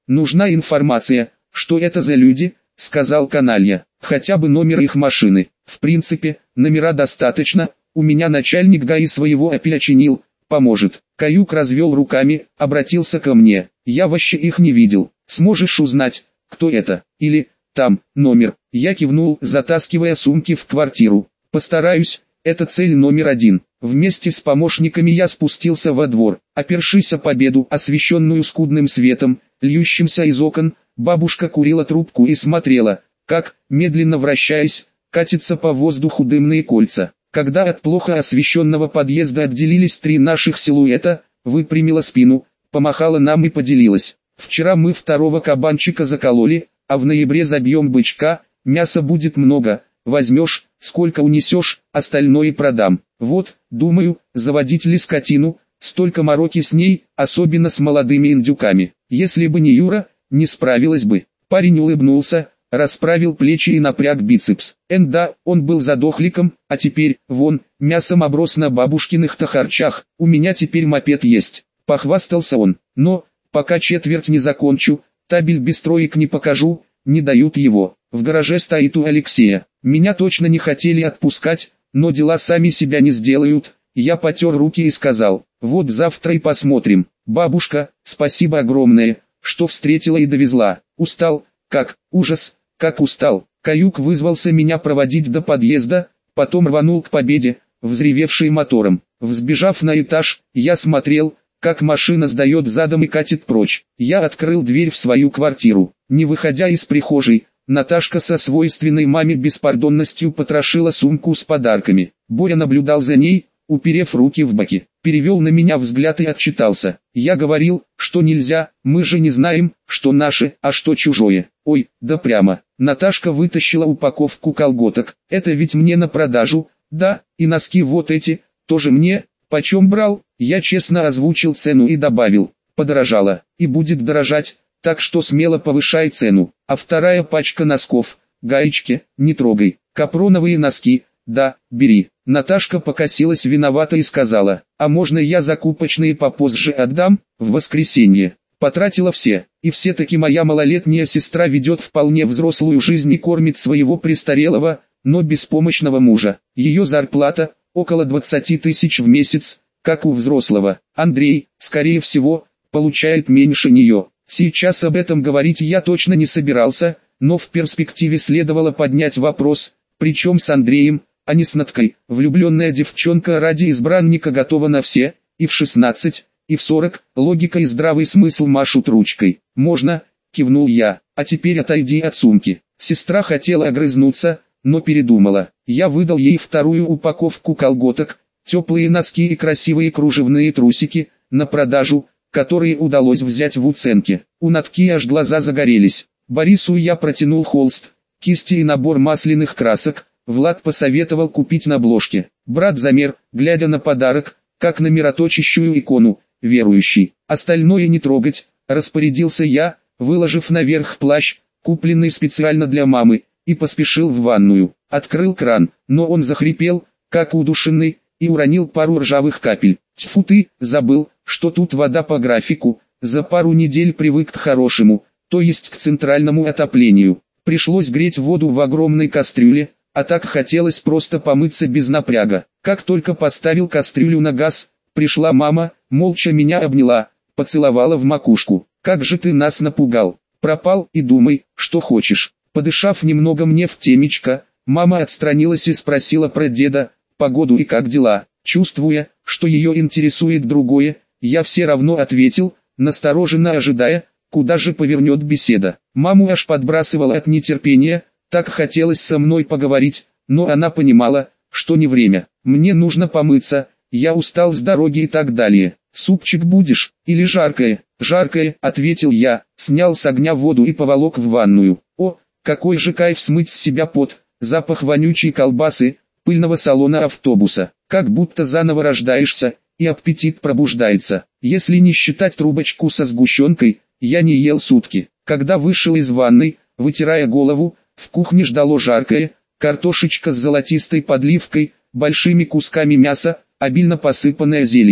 нужна информация, что это за люди, сказал каналья, хотя бы номер их машины. В принципе, номера достаточно, у меня начальник ГАИ своего опеченил, поможет. Каюк развел руками, обратился ко мне, я вообще их не видел, сможешь узнать, кто это, или, там, номер. Я кивнул, затаскивая сумки в квартиру. Постараюсь, это цель номер один. Вместе с помощниками я спустился во двор, опершись о победу, освещенную скудным светом, льющимся из окон. Бабушка курила трубку и смотрела, как, медленно вращаясь, катятся по воздуху дымные кольца. Когда от плохо освещенного подъезда отделились три наших силуэта, выпрямила спину, помахала нам и поделилась. Вчера мы второго кабанчика закололи, а в ноябре забьем бычка, мяса будет много, возьмешь, сколько унесешь, остальное продам. Вот, думаю, заводить ли скотину, столько мороки с ней, особенно с молодыми индюками. Если бы не Юра, не справилась бы. Парень улыбнулся, расправил плечи и напряг бицепс. Да, он был задохликом, а теперь, вон, мясом оброс на бабушкиных-то харчах. У меня теперь мопед есть, похвастался он. Но, пока четверть не закончу, табель без троек не покажу, не дают его. В гараже стоит у Алексея. Меня точно не хотели отпускать, но дела сами себя не сделают. Я потер руки и сказал, вот завтра и посмотрим. Бабушка, спасибо огромное, что встретила и довезла. Устал, как, ужас, как устал. Каюк вызвался меня проводить до подъезда, потом рванул к Победе, взревевший мотором. Взбежав на этаж, я смотрел, как машина сдает задом и катит прочь. Я открыл дверь в свою квартиру. Не выходя из прихожей, Наташка со свойственной маме беспардонностью потрошила сумку с подарками. Боря наблюдал за ней, уперев руки в боки. Перевел на меня взгляд и отчитался. Я говорил, что нельзя, мы же не знаем, что наше, а что чужое. Ой, да прямо. Наташка вытащила упаковку колготок. Это ведь мне на продажу, да, и носки вот эти, тоже мне. Почем брал? Я честно озвучил цену и добавил, подорожало, и будет дорожать, так что смело повышай цену. А вторая пачка носков, гаечки, не трогай. Капроновые носки, да, бери. Наташка покосилась виновато и сказала, а можно я закупочные попозже отдам, в воскресенье. Потратила все, и все-таки моя малолетняя сестра ведет вполне взрослую жизнь и кормит своего престарелого, но беспомощного мужа. Ее зарплата около 20 тысяч в месяц, как у взрослого. Андрей, скорее всего, получает меньше нее. Сейчас об этом говорить я точно не собирался, но в перспективе следовало поднять вопрос, причем с Андреем, а не с Надкой. Влюбленная девчонка ради избранника готова на все, и в 16, и в 40, логика и здравый смысл машут ручкой. «Можно», — кивнул я, — «а теперь отойди от сумки». Сестра хотела огрызнуться, но передумала. Я выдал ей вторую упаковку колготок, теплые носки и красивые кружевные трусики, на продажу, которые удалось взять в уценке. У Натки аж глаза загорелись. Борису я протянул холст, кисти и набор масляных красок. Влад посоветовал купить на обложке. Брат замер, глядя на подарок, как на мироточащую икону, верующий. Остальное не трогать, распорядился я, выложив наверх плащ, купленный специально для мамы, и поспешил в ванную. Открыл кран, но он захрипел, как удушенный, и уронил пару ржавых капель. Тьфу ты, забыл, что тут вода по графику, за пару недель привык к хорошему, то есть к центральному отоплению. Пришлось греть воду в огромной кастрюле, а так хотелось просто помыться без напряга. Как только поставил кастрюлю на газ, пришла мама, молча меня обняла, поцеловала в макушку. «Как же ты нас напугал, пропал и думай, что хочешь». Подышав немного мне в темечко, мама отстранилась и спросила про деда, погоду и как дела. Чувствуя, что ее интересует другое, я все равно ответил, настороженно ожидая, куда же повернет беседа. Маму аж подбрасывала от нетерпения, так хотелось со мной поговорить, но она понимала, что не время. Мне нужно помыться, я устал с дороги и так далее. «Супчик будешь, или жаркое?» «Жаркое», — ответил я, снял с огня воду и поволок в ванную. О, какой же кайф смыть с себя пот, запах вонючей колбасы, пыльного салона автобуса. Как будто заново рождаешься, и аппетит пробуждается. Если не считать трубочку со сгущенкой, я не ел сутки. Когда вышел из ванной, вытирая голову, в кухне ждало жаркое, картошечка с золотистой подливкой, большими кусками мяса, обильно посыпанная зеленью.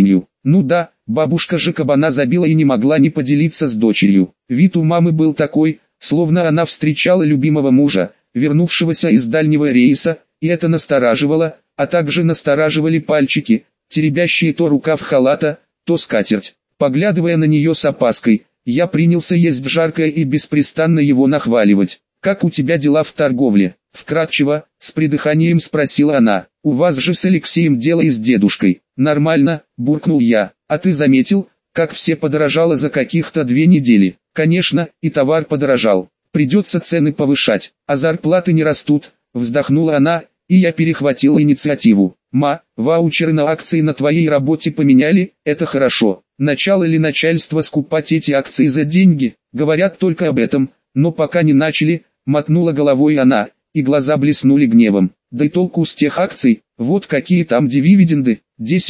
Ну да, бабушка же кабана забила и не могла не поделиться с дочерью. Вид у мамы был такой, словно она встречала любимого мужа, вернувшегося из дальнего рейса, и это настораживало, а также настораживали пальчики, теребящие то рукав халата, то скатерть. Поглядывая на нее с опаской, я принялся есть жаркое и беспрестанно его нахваливать. «Как у тебя дела в торговле?» Вкратчиво, с придыханием спросила она. «У вас же с Алексеем дело и с дедушкой». «Нормально», буркнул я. «А ты заметил, как все подорожало за каких-то 2 недели?» «Конечно, и товар подорожал. Придется цены повышать, а зарплаты не растут», вздохнула она, и я перехватил инициативу. «Ма, ваучеры на акции на твоей работе поменяли, это хорошо. Начало ли начальство скупать эти акции за деньги? Говорят только об этом, но пока не начали», мотнула головой она, и глаза блеснули гневом. «Да и толку с тех акций, вот какие там дивиденды,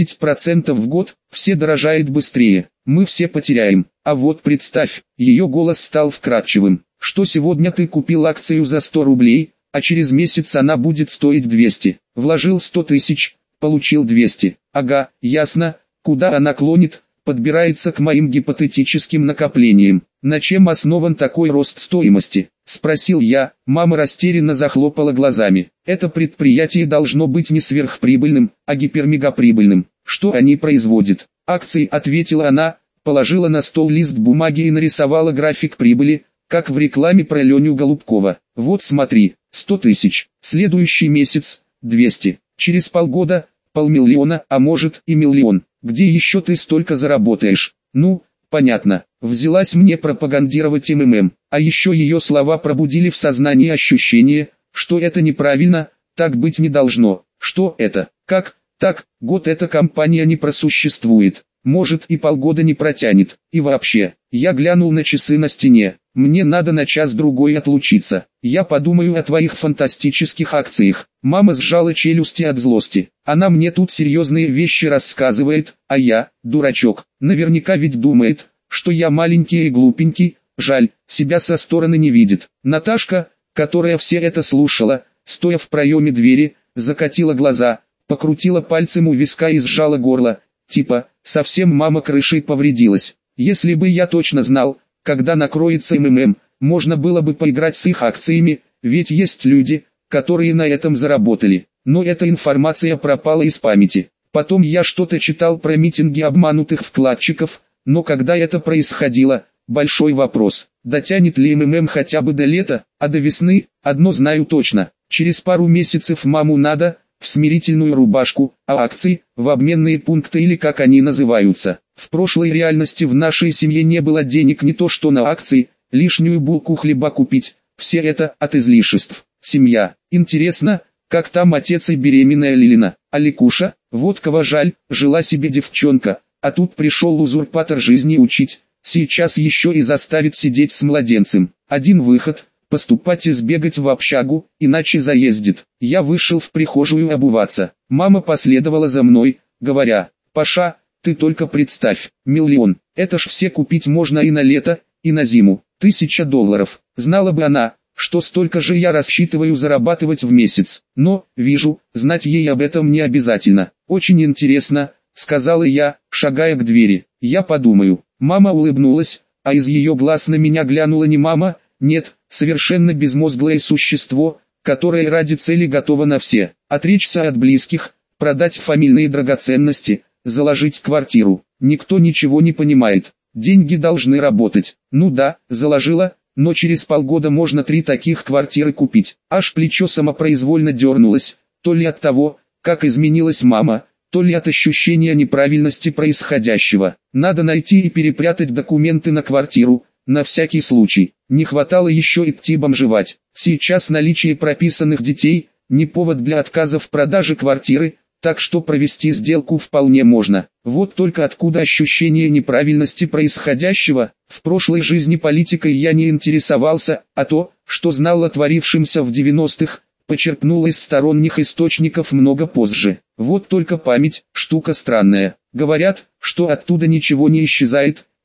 10% в год, все дорожает быстрее, мы все потеряем. А вот представь», ее голос стал вкрадчивым, «что сегодня ты купил акцию за 100 рублей, а через месяц она будет стоить 200. Вложил 100 тысяч, получил 200. Ага, ясно, куда она клонит, подбирается к моим гипотетическим накоплениям. На чем основан такой рост стоимости?» Спросил я. Мама растерянно захлопала глазами. «Это предприятие должно быть не сверхприбыльным, а гипермегаприбыльным. Что они производят?» «Акции», ответила она, положила на стол лист бумаги и нарисовала график прибыли, как в рекламе про Леню Голубкова. «Вот смотри, 100 тысяч, следующий месяц, 200, через полгода, 500 000, а может и 1 000 000. Где еще ты столько заработаешь?» «Ну, понятно». Взялась мне пропагандировать МММ, а еще ее слова пробудили в сознании ощущение, что это неправильно, так быть не должно. Что это? Как? Так, год эта компания не просуществует, может и полгода не протянет. И вообще, я глянул на часы на стене, мне надо на час-другой отлучиться. Я подумаю о твоих фантастических акциях. Мама сжала челюсти от злости. Она мне тут серьезные вещи рассказывает, а я, дурачок, наверняка ведь думает, что я маленький и глупенький, жаль, себя со стороны не видит. Наташка, которая все это слушала, стоя в проеме двери, закатила глаза, покрутила пальцем у виска и сжала горло, типа, совсем мама крышей повредилась. Если бы я точно знал, когда накроется МММ, можно было бы поиграть с их акциями, ведь есть люди, которые на этом заработали. Но эта информация пропала из памяти. Потом я что-то читал про митинги обманутых вкладчиков, но когда это происходило, большой вопрос, дотянет ли МММ хотя бы до лета, а до весны, одно знаю точно, через пару месяцев маму надо, в смирительную рубашку, а акции, в обменные пункты или как они называются. В прошлой реальности в нашей семье не было денег не то что на акции, лишнюю булку хлеба купить, все это от излишеств. Семья. Интересно, как там отец и беременная Лилина, а Ликуша, вот кого жаль, жила себе девчонка. А тут пришел узурпатор жизни учить, сейчас еще и заставит сидеть с младенцем. Один выход – поступать и сбегать в общагу, иначе заездит. Я вышел в прихожую обуваться. Мама последовала за мной, говоря: «Паша, ты только представь, 1 000 000, это ж все купить можно и на лето, и на зиму, $1000. Знала бы она, что столько же я рассчитываю зарабатывать в месяц. Но, вижу, знать ей об этом не обязательно. Очень интересно», сказала я, шагая к двери. «Я подумаю». Мама улыбнулась, а из ее глаз на меня глянула не мама, нет, совершенно безмозглое существо, которое ради цели готово на все. Отречься от близких, продать фамильные драгоценности, заложить квартиру. Никто ничего не понимает. Деньги должны работать. Ну да, заложила, но через полгода можно 3 таких квартиры купить. Аж плечо самопроизвольно дернулось, то ли от того, как изменилась мама, то ли от ощущения неправильности происходящего. Надо найти и перепрятать документы на квартиру, на всякий случай. Не хватало еще идти бомжевать. Сейчас наличие прописанных детей – не повод для отказа в продаже квартиры, так что провести сделку вполне можно. Вот только откуда ощущение неправильности происходящего? В прошлой жизни политикой я не интересовался, а то, что знал о творившемся в 90-х, почерпнул из сторонних источников много позже. Вот только память – штука странная. Говорят, что оттуда ничего не исчезает,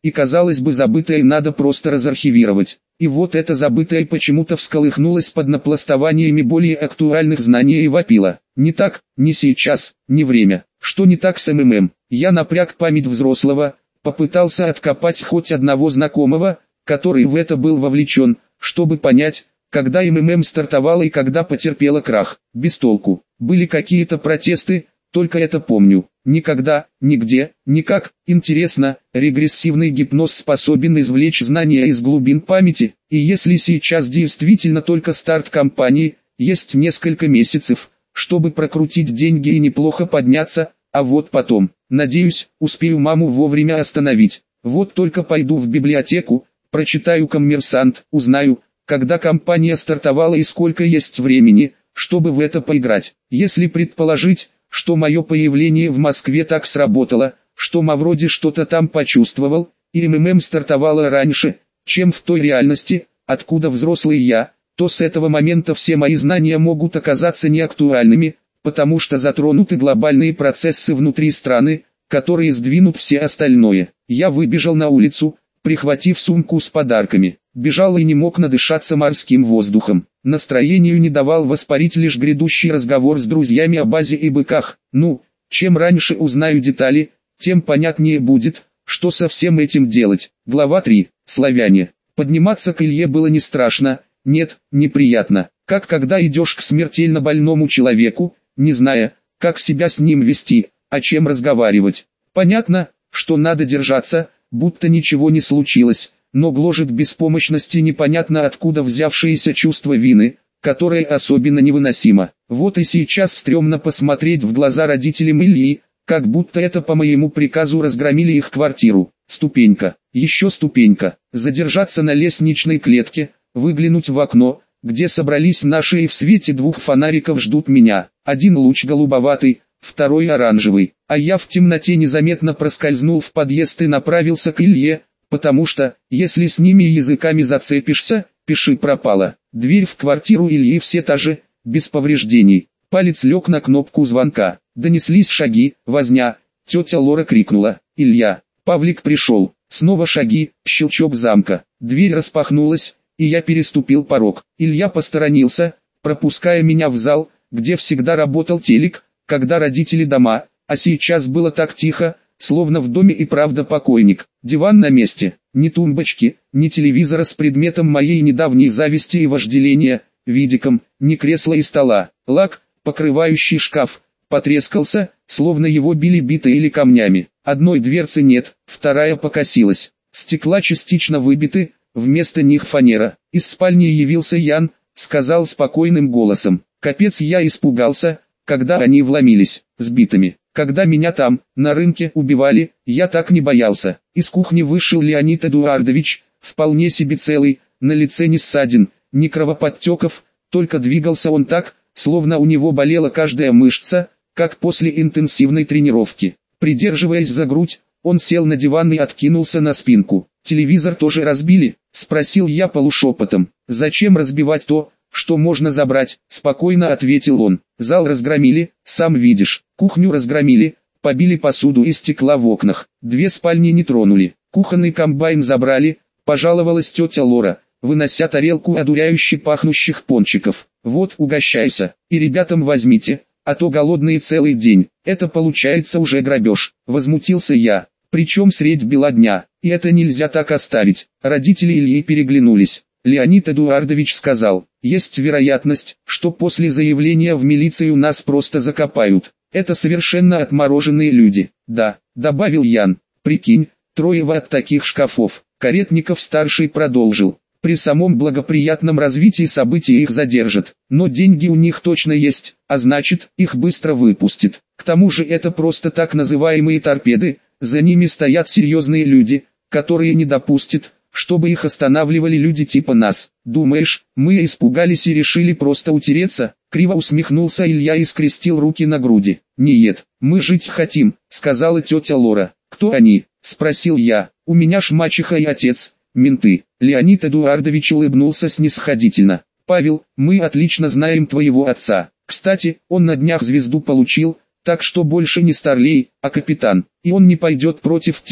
и казалось бы забытое надо просто разархивировать. И вот это забытое почему-то всколыхнулось под напластованиями более актуальных знаний и вопило. Не так, не сейчас, не время. Что не так с МММ? Я напряг память взрослого, попытался откопать хоть одного знакомого, который в это был вовлечен, чтобы понять, когда МММ стартовала и когда потерпела крах. Без толку. Были какие-то протесты, только это помню. Никогда, нигде, никак. Интересно, регрессивный гипноз способен извлечь знания из глубин памяти, и если сейчас действительно только старт кампании, есть несколько месяцев, чтобы прокрутить деньги и неплохо подняться, а вот потом, надеюсь, успею маму вовремя остановить. Вот только пойду в библиотеку, прочитаю «Коммерсант», узнаю, когда кампания стартовала и сколько есть времени, чтобы в это поиграть. Если предположить, что мое появление в Москве так сработало, что Мавроди что-то там почувствовал, и МММ стартовала раньше, чем в той реальности, откуда взрослый я, то с этого момента все мои знания могут оказаться неактуальными, потому что затронуты глобальные процессы внутри страны, которые сдвинут все остальное. Я выбежал на улицу, прихватив сумку с подарками. Бежал и не мог надышаться морским воздухом. Настроению не давал воспарить лишь грядущий разговор с друзьями о базе и быках. Ну, чем раньше узнаю детали, тем понятнее будет, что со всем этим делать. Глава 3. Славяне. Подниматься к Илье было не страшно, нет, неприятно. Как когда идешь к смертельно больному человеку, не зная, как себя с ним вести, о чем разговаривать. Понятно, что надо держаться, будто ничего не случилось, но гложет беспомощности непонятно откуда взявшееся чувство вины, которое особенно невыносимо. Вот и сейчас стрёмно посмотреть в глаза родителям Ильи, как будто это по моему приказу разгромили их квартиру. Ступенька, еще ступенька, задержаться на лестничной клетке, выглянуть в окно, где собрались наши и в свете двух фонариков ждут меня. Один луч голубоватый, второй оранжевый, а я в темноте незаметно проскользнул в подъезд и направился к Илье, потому что, если с ними языками зацепишься, пиши пропало. Дверь в квартиру Ильи все та же, без повреждений. Палец лег на кнопку звонка. Донеслись шаги, возня. Тетя Лора крикнула: «Илья!» Павлик пришел. Снова шаги, щелчок замка. Дверь распахнулась, и я переступил порог. Илья посторонился, пропуская меня в зал, где всегда работал телек, когда родители дома, а сейчас было так тихо, словно в доме и правда покойник. Диван на месте, ни тумбочки, ни телевизора с предметом моей недавней зависти и вожделения, видиком, ни кресла и стола. Лак, покрывающий шкаф, потрескался, словно его били битой или камнями. Одной дверцы нет, вторая покосилась. Стекла частично выбиты, вместо них фанера. Из спальни явился Ян, сказал спокойным голосом. Капец, я испугался, когда они вломились, с битами. Когда меня там, на рынке, убивали, я так не боялся. Из кухни вышел Леонид Эдуардович, вполне себе целый, на лице ни ссадин, ни кровоподтеков, только двигался он так, словно у него болела каждая мышца, как после интенсивной тренировки. Придерживаясь за грудь, он сел на диван и откинулся на спинку. «Телевизор тоже разбили?» – спросил я полушепотом. «Зачем разбивать то, что можно забрать?» – спокойно ответил он. «Зал разгромили, сам видишь. Кухню разгромили, побили посуду и стекла в окнах. 2 спальни не тронули. Кухонный комбайн забрали», – пожаловалась тетя Лора, вынося тарелку одуряюще пахнущих пончиков. «Вот, угощайся, и ребятам возьмите, а то голодные целый день. Это получается уже грабеж», – возмутился я. «Причем средь бела дня, и это нельзя так оставить». Родители Ильи переглянулись. Леонид Эдуардович сказал: «Есть вероятность, что после заявления в милицию нас просто закопают. Это совершенно отмороженные люди». «Да», — добавил Ян, — «прикинь, 3 от таких шкафов». Каретников-старший продолжил: «При самом благоприятном развитии событий их задержат, но деньги у них точно есть, а значит, их быстро выпустят. К тому же это просто так называемые торпеды, за ними стоят серьезные люди, которые не допустят, чтобы их останавливали люди типа нас. Думаешь, мы испугались и решили просто утереться?» Криво усмехнулся Илья и скрестил руки на груди. «Нет, мы жить хотим», — сказала тетя Лора. «Кто они?» — спросил я. «У меня ж мачеха и отец, менты». Леонид Эдуардович улыбнулся снисходительно. «Павел, мы отлично знаем твоего отца. Кстати, он на днях звезду получил, так что больше не старлей, а капитан. И он не пойдет против тех,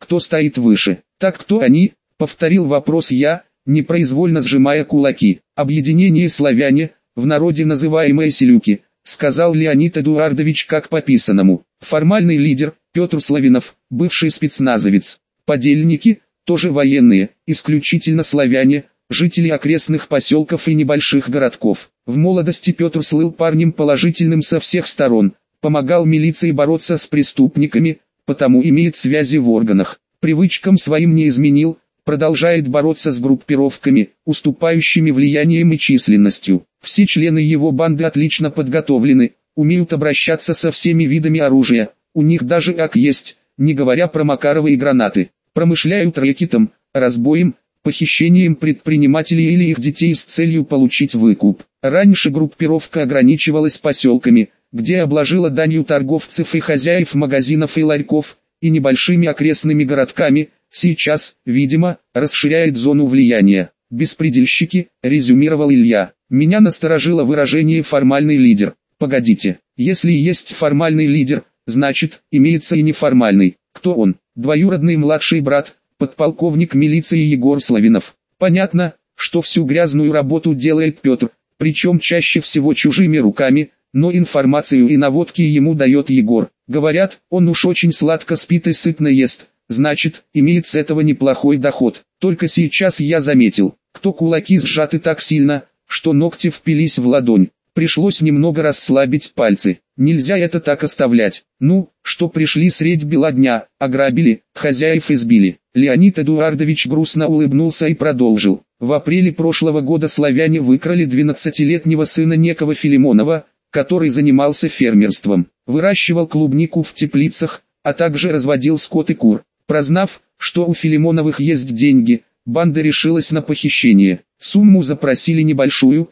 кто стоит выше. Так кто они? Повторил вопрос я, непроизвольно сжимая кулаки. Объединение «Славяне», в народе называемые «Селюки», сказал Леонид Эдуардович как по писанному. Формальный лидер, Петр Славинов, бывший спецназовец. Подельники, тоже военные, исключительно славяне, жители окрестных поселков и небольших городков. В молодости Петр слыл парнем положительным со всех сторон, помогал милиции бороться с преступниками, потому имеет связи в органах. Привычкам своим не изменил, продолжает бороться с группировками, уступающими влиянием и численностью. Все члены его банды отлично подготовлены, умеют обращаться со всеми видами оружия, у них даже АК есть, не говоря про Макарова и гранаты. Промышляют рэкетом, разбоем, похищением предпринимателей или их детей с целью получить выкуп. Раньше группировка ограничивалась поселками, где обложила данью торговцев и хозяев магазинов и ларьков, и небольшими окрестными городками, сейчас, видимо, расширяет зону влияния. «Беспредельщики», резюмировал Илья. Меня насторожило выражение «формальный лидер». Погодите, если есть формальный лидер, значит, имеется и неформальный. Кто он? Двоюродный младший брат, подполковник милиции Егор Славинов. Понятно, что всю грязную работу делает Петр, причем чаще всего чужими руками, но информацию и наводки ему дает Егор. Говорят, он уж очень сладко спит и сытно ест, значит, имеет с этого неплохой доход. Только сейчас я заметил, кто кулаки сжаты так сильно, что ногти впились в ладонь. Пришлось немного расслабить пальцы. Нельзя это так оставлять. Ну, что пришли средь бела дня, ограбили, хозяев избили. Леонид Эдуардович грустно улыбнулся и продолжил. В апреле прошлого года славяне выкрали 12-летнего сына некого Филимонова, который занимался фермерством, выращивал клубнику в теплицах, а также разводил скот и кур. Прознав, что у Филимоновых есть деньги, банда решилась на похищение. Сумму запросили небольшую,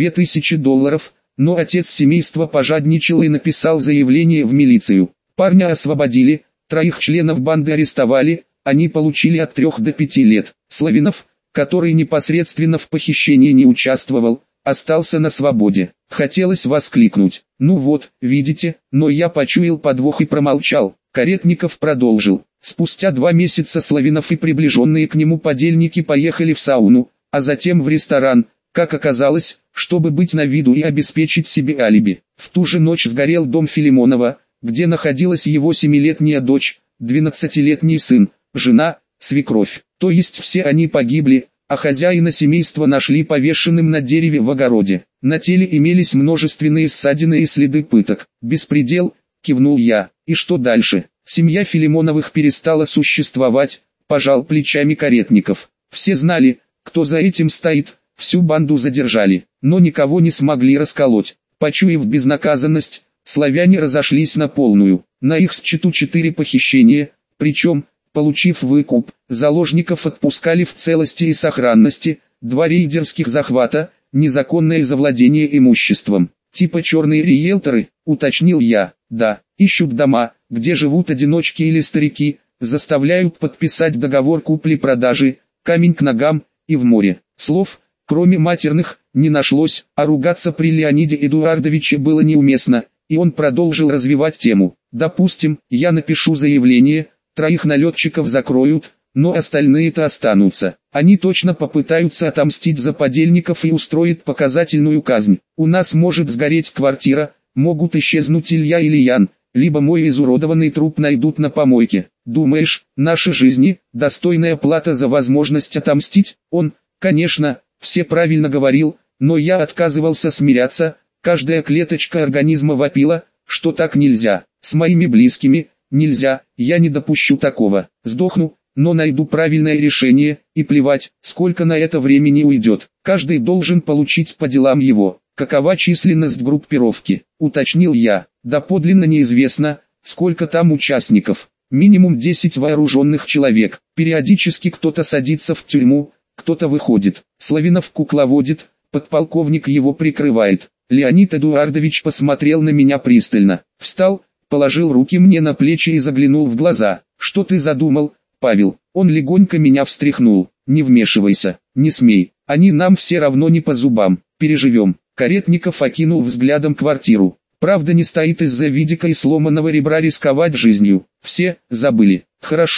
$2000, но отец семейства пожадничал и написал заявление в милицию. Парня освободили, 3 членов банды арестовали, они получили от 3 до 5 лет. Славинов, который непосредственно в похищении не участвовал, остался на свободе. Хотелось воскликнуть: ну вот, видите, но я почуял подвох и промолчал. Каретников продолжил. Спустя 2 месяца Славинов и приближенные к нему подельники поехали в сауну, а затем в ресторан, как оказалось, чтобы быть на виду и обеспечить себе алиби. В ту же ночь сгорел дом Филимонова, где находилась его 7-летняя дочь, 12-летний сын, жена, свекровь. То есть все они погибли, а хозяина семейства нашли повешенным на дереве в огороде. На теле имелись множественные ссадины и следы пыток. «Беспредел», кивнул я. «И что дальше?» Семья Филимоновых перестала существовать, пожал плечами Каретников. Все знали, кто за этим стоит, всю банду задержали, но никого не смогли расколоть. Почуяв безнаказанность, славяне разошлись на полную. На их счету 4 похищения, причем, получив выкуп, заложников отпускали в целости и сохранности, 2 рейдерских захвата, незаконное завладение имуществом. Типа черные риэлторы, уточнил я. Да, ищут дома, где живут одиночки или старики, заставляют подписать договор купли-продажи, камень к ногам, и в море. Слов, кроме матерных, не нашлось, а ругаться при Леониде Эдуардовиче было неуместно, и он продолжил развивать тему. Допустим, я напишу заявление, 3 налетчиков закроют, но остальные-то останутся. Они точно попытаются отомстить за подельников и устроят показательную казнь. У нас может сгореть квартира, могут исчезнуть Илья или Ян, либо мой изуродованный труп найдут на помойке. Думаешь, наши жизни – достойная плата за возможность отомстить? Он, конечно, все правильно говорил, но я отказывался смиряться, каждая клеточка организма вопила, что так нельзя. С моими близкими – нельзя, я не допущу такого. Сдохну, но найду правильное решение, и плевать, сколько на это времени уйдет. Каждый должен получить по делам его. Какова численность группировки, уточнил я. Доподлинно неизвестно, сколько там участников. Минимум 10 вооруженных человек. Периодически кто-то садится в тюрьму, кто-то выходит. Славинов кукловодит, подполковник его прикрывает. Леонид Эдуардович посмотрел на меня пристально. Встал, положил руки мне на плечи и заглянул в глаза. Что ты задумал, Павел? Он легонько меня встряхнул. Не вмешивайся, не смей. Они нам все равно не по зубам. Переживем. Каретников окинул взглядом квартиру. Правда, не стоит из-за видика и сломанного ребра рисковать жизнью. Все забыли. Хорошо,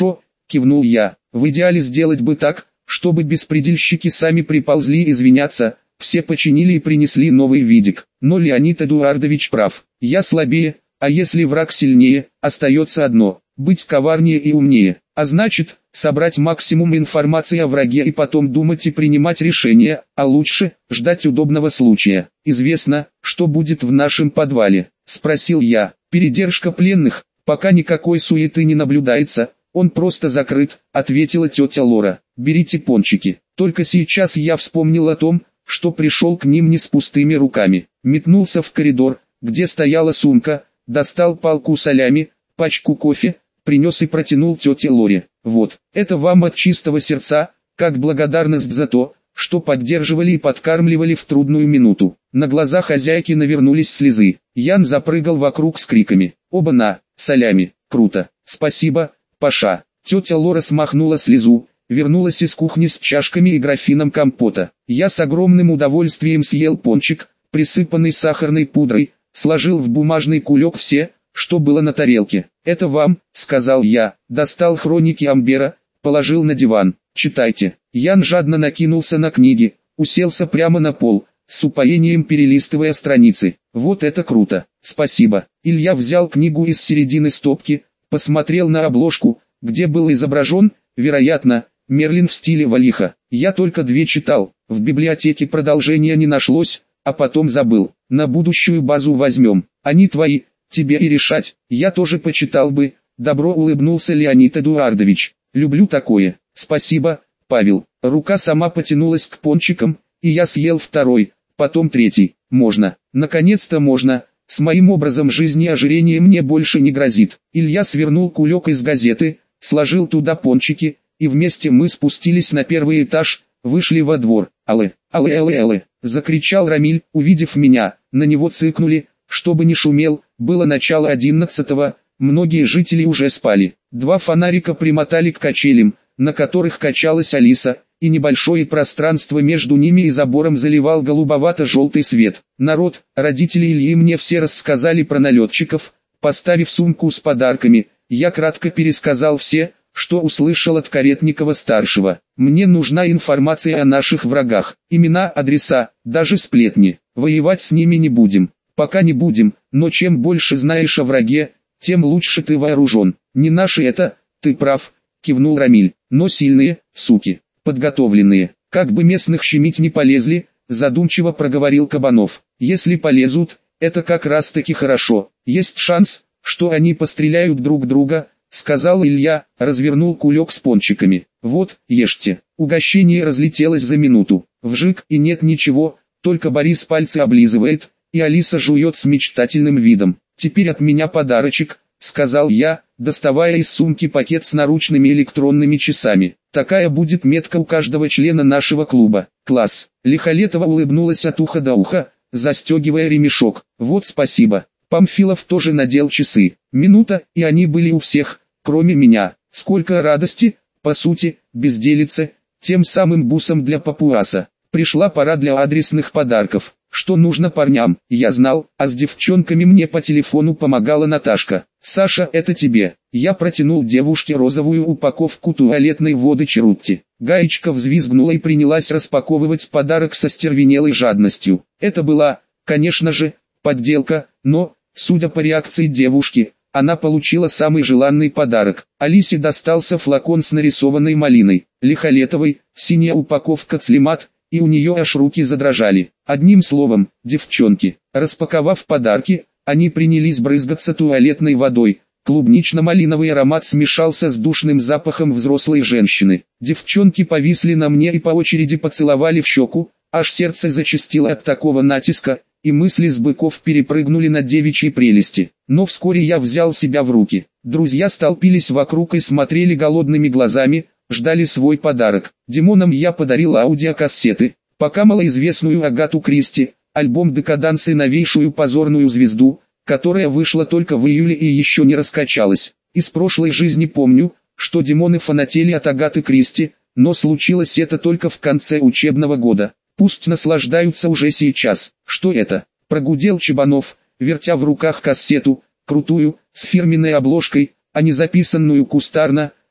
кивнул я. В идеале сделать бы так, чтобы беспредельщики сами приползли извиняться, все починили и принесли новый видик. Но Леонид Эдуардович прав. Я слабее, а если враг сильнее, остается одно – быть коварнее и умнее. А значит, собрать максимум информации о враге и потом думать и принимать решения, а лучше, ждать удобного случая. «Известно, что будет в нашем подвале?» – спросил я. «Передержка пленных, пока никакой суеты не наблюдается, он просто закрыт», – ответила тетя Лора. «Берите пончики». Только сейчас я вспомнил о том, что пришел к ним не с пустыми руками. Метнулся в коридор, где стояла сумка, достал палку салями, пачку кофе, принес и протянул тете Лоре. «Вот, это вам от чистого сердца, как благодарность за то, что поддерживали и подкармливали в трудную минуту». На глаза хозяйки навернулись слезы. Ян запрыгал вокруг с криками: «Оба-на, салями, круто, спасибо, Паша». Тетя Лора смахнула слезу, вернулась из кухни с чашками и графином компота. Я с огромным удовольствием съел пончик, присыпанный сахарной пудрой, сложил в бумажный кулек все, что было на тарелке. «Это вам», — сказал я, достал хроники Амбера, положил на диван. «Читайте». Ян жадно накинулся на книги, уселся прямо на пол, с упоением перелистывая страницы. «Вот это круто, спасибо». Илья взял книгу из середины стопки, посмотрел на обложку, где был изображен, вероятно, Мерлин в стиле Валиха. «Я только 2 читал, в библиотеке продолжения не нашлось, а потом забыл. На будущую базу возьмем. Они твои, тебе и решать». «Я тоже почитал бы», — добро улыбнулся Леонид Эдуардович. «Люблю такое». «Спасибо, Павел». Рука сама потянулась к пончикам, и я съел 2, потом 3. «Можно, наконец-то можно, с моим образом жизни ожирение мне больше не грозит». Илья свернул кулек из газеты, сложил туда пончики, и вместе мы спустились на 1 этаж, вышли во двор. «Алле, алле, алле, алле», — закричал Рамиль, увидев меня. На него цыкнули, чтобы не шумел. Было начало 11-го, многие жители уже спали. 2 фонарика примотали к качелям, на которых качалась Алиса, и небольшое пространство между ними и забором заливал голубовато-желтый свет. Народ, родители Ильи мне все рассказали про налетчиков. Поставив сумку с подарками, я кратко пересказал все, что услышал от Каретникова-старшего. «Мне нужна информация о наших врагах, имена, адреса, даже сплетни. Воевать с ними не будем. Пока не будем, но чем больше знаешь о враге, тем лучше ты вооружен. Не наши это, ты прав», — кивнул Рамиль, — «но сильные, суки, подготовленные. Как бы местных щемить не полезли», — задумчиво проговорил Кабанов. «Если полезут, это как раз таки хорошо. Есть шанс, что они постреляют друг друга», — сказал Илья, развернул кулек с пончиками. «Вот, ешьте». Угощение разлетелось за минуту. Вжик, и нет ничего, только Борис пальцы облизывает, и Алиса жует с мечтательным видом. «Теперь от меня подарочек», — сказал я, доставая из сумки пакет с наручными электронными часами. «Такая будет метка у каждого члена нашего клуба». «Класс». Лихолетова улыбнулась от уха до уха, застегивая ремешок. «Вот спасибо». Памфилов тоже надел часы. Минута, и они были у всех, кроме меня. Сколько радости, по сути, безделица, тем самым бусом для папуаса. Пришла пора для адресных подарков. Что нужно парням, я знал, а с девчонками мне по телефону помогала Наташка. «Саша, это тебе». Я протянул девушке розовую упаковку туалетной воды Черутти. Гаечка взвизгнула и принялась распаковывать подарок со стервенелой жадностью. Это была, конечно же, подделка, но, судя по реакции девушки, она получила самый желанный подарок. Алисе достался флакон с нарисованной малиной. Лихолетовой, синяя упаковка Цлимат, и у нее аж руки задрожали. Одним словом, девчонки, распаковав подарки, они принялись брызгаться туалетной водой. Клубнично-малиновый аромат смешался с душным запахом взрослой женщины. Девчонки повисли на мне и по очереди поцеловали в щеку, аж сердце зачастило от такого натиска, и мысли с быков перепрыгнули на девичьи прелести. Но вскоре я взял себя в руки. Друзья столпились вокруг и смотрели голодными глазами, ждали свой подарок. Димонам я подарил аудиокассеты, пока малоизвестную Агату Кристи, альбом «Декаданс» и новейшую «Позорную звезду», которая вышла только в июле и еще не раскачалась. Из прошлой жизни помню, что Димоны фанатели от Агаты Кристи, но случилось это только в конце учебного года. Пусть наслаждаются уже сейчас. «Что это?» – прогудел Чебанов, вертя в руках кассету, крутую, с фирменной обложкой, а не записанную кустарно,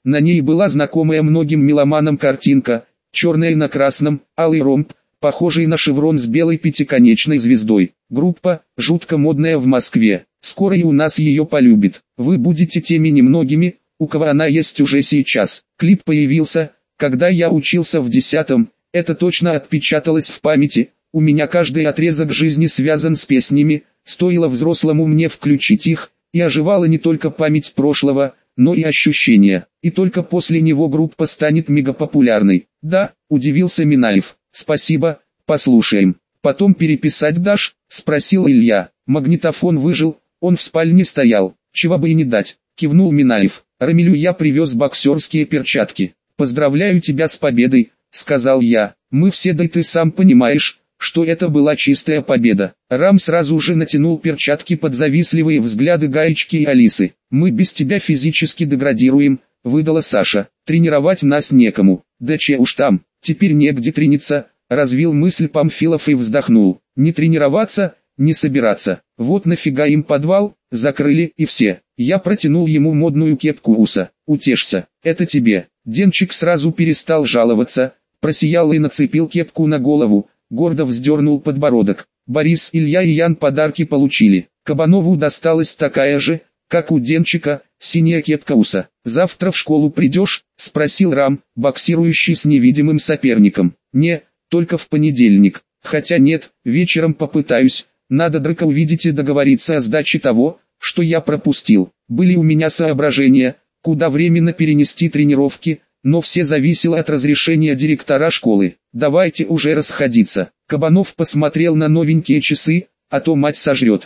На ней была знакомая многим меломанам картинка, черная на красном, алый ромб, похожий на шеврон с белой пятиконечной звездой. Группа, жутко модная в Москве, скоро и у нас ее полюбит. Вы будете теми немногими, у кого она есть уже сейчас. Клип появился, когда я учился в 10-м, это точно отпечаталось в памяти. У меня каждый отрезок жизни связан с песнями, стоило взрослому мне включить их, и оживала не только память прошлого, но и ощущения. И только после него группа станет мегапопулярной. Да, удивился Минаев. Спасибо, послушаем. Потом переписать дашь? Спросил Илья. Магнитофон выжил, он в спальне стоял. Чего бы и не дать, кивнул Минаев. Рамилю я привез боксерские перчатки. Поздравляю тебя с победой, сказал я. Мы все, да и ты сам понимаешь, что это была чистая победа. Рам сразу же натянул перчатки под завистливые взгляды Гаечки и Алисы. Мы без тебя физически деградируем, выдала Саша. Тренировать нас некому. Да че уж там, теперь негде трениться, развил мысль Памфилов и вздохнул. Не тренироваться, не собираться. Вот нафига им подвал, закрыли и все. Я протянул ему модную кепку Уса. Утешься, это тебе. Денчик сразу перестал жаловаться, просиял и нацепил кепку на голову, гордо вздернул подбородок. Борис, Илья и Ян подарки получили. Кабанову досталась такая же, как у Денчика, синяя кепка Уса. «Завтра в школу придешь?» – спросил Рам, боксирующий с невидимым соперником. «Не, только в понедельник. Хотя нет, вечером попытаюсь. Надо драка увидеть и договориться о сдаче того, что я пропустил. Были у меня соображения, куда временно перенести тренировки, но все зависело от разрешения директора школы. Давайте уже расходиться». Кабанов посмотрел на новенькие часы, а то мать сожрет.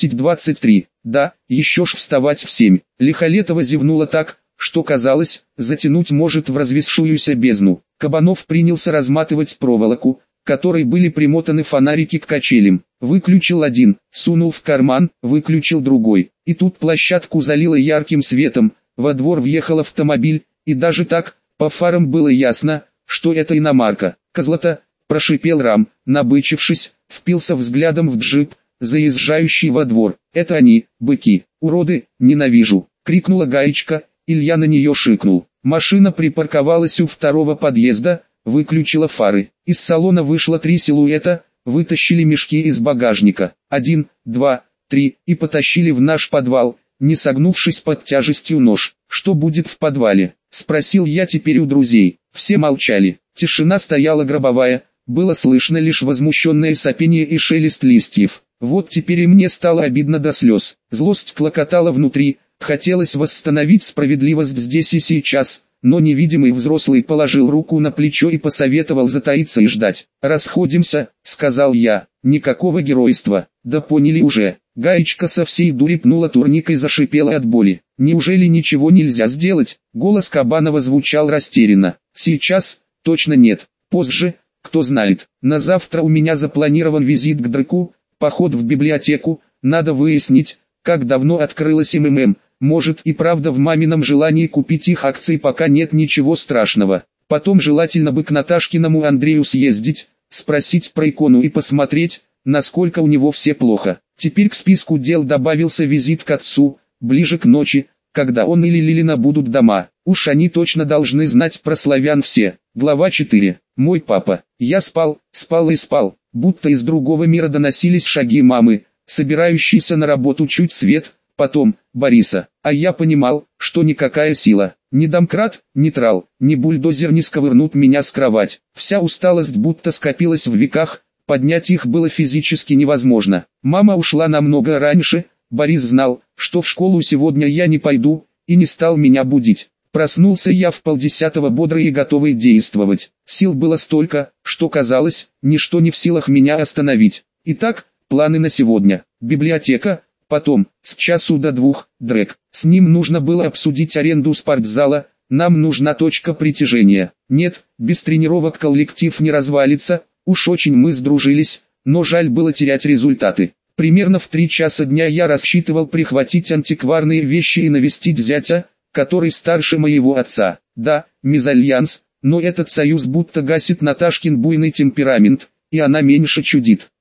10:23. Да, еще ж вставать в 7. Лихолетова зевнула так, что казалось, затянуть может в развесшуюся бездну. Кабанов принялся разматывать проволоку, которой были примотаны фонарики к качелям. Выключил один, сунул в карман, выключил другой. И тут площадку залило ярким светом, во двор въехал автомобиль, и даже так, по фарам было ясно, что это иномарка. «Козлата!» – прошипел Рам, набычившись, впился взглядом в джип, заезжающий во двор. «Это они, быки, уроды, ненавижу!» – крикнула Гаечка, Илья на нее шикнул. Машина припарковалась у второго подъезда, выключила фары. Из салона вышло 3 силуэта, вытащили мешки из багажника. 1, 2, 3 и потащили в наш подвал, не согнувшись под тяжестью нож. «Что будет в подвале?» – спросил я теперь у друзей. Все молчали. Тишина стояла гробовая, было слышно лишь возмущенное сопение и шелест листьев. Вот теперь и мне стало обидно до слез. Злость клокотала внутри, хотелось восстановить справедливость здесь и сейчас, но невидимый взрослый положил руку на плечо и посоветовал затаиться и ждать. «Расходимся», — сказал я, — «никакого геройства». «Да поняли уже». Гаечка со всей дури пнула турник и зашипела от боли. «Неужели ничего нельзя сделать?» Голос Кабанова звучал растерянно. «Сейчас, точно нет. Позже, кто знает. На завтра у меня запланирован визит к Драку, поход в библиотеку, надо выяснить, как давно открылась МММ. Может и правда в мамином желании купить их акции пока нет ничего страшного. Потом желательно бы к Наташкиному Андрею съездить, спросить про икону и посмотреть, насколько у него все плохо. Теперь к списку дел добавился визит к отцу, ближе к ночи, когда он или Лилина будут дома. Уж они точно должны знать про славян все. Глава 4. Мой папа. Я спал и спал, будто из другого мира доносились шаги мамы, собирающейся на работу чуть свет, потом Бориса. А я понимал, что никакая сила, ни домкрат, ни трал, ни бульдозер не сковырнут меня с кровать. Вся усталость будто скопилась в веках, поднять их было физически невозможно. Мама ушла намного раньше, Борис знал, что в школу сегодня я не пойду, и не стал меня будить. Проснулся я в 9:30 бодрый и готовый действовать. Сил было столько, что казалось, ничто не в силах меня остановить. Итак, планы на сегодня. Библиотека, потом, с 1 до 2, Дрэк. С ним нужно было обсудить аренду спортзала, нам нужна точка притяжения. Нет, без тренировок коллектив не развалится, уж очень мы сдружились, но жаль было терять результаты. Примерно в 3 часа дня я рассчитывал прихватить антикварные вещи и навестить зятя, который старше моего отца. Да, мезальянс, но этот союз будто гасит Наташкин буйный темперамент, и она меньше чудит.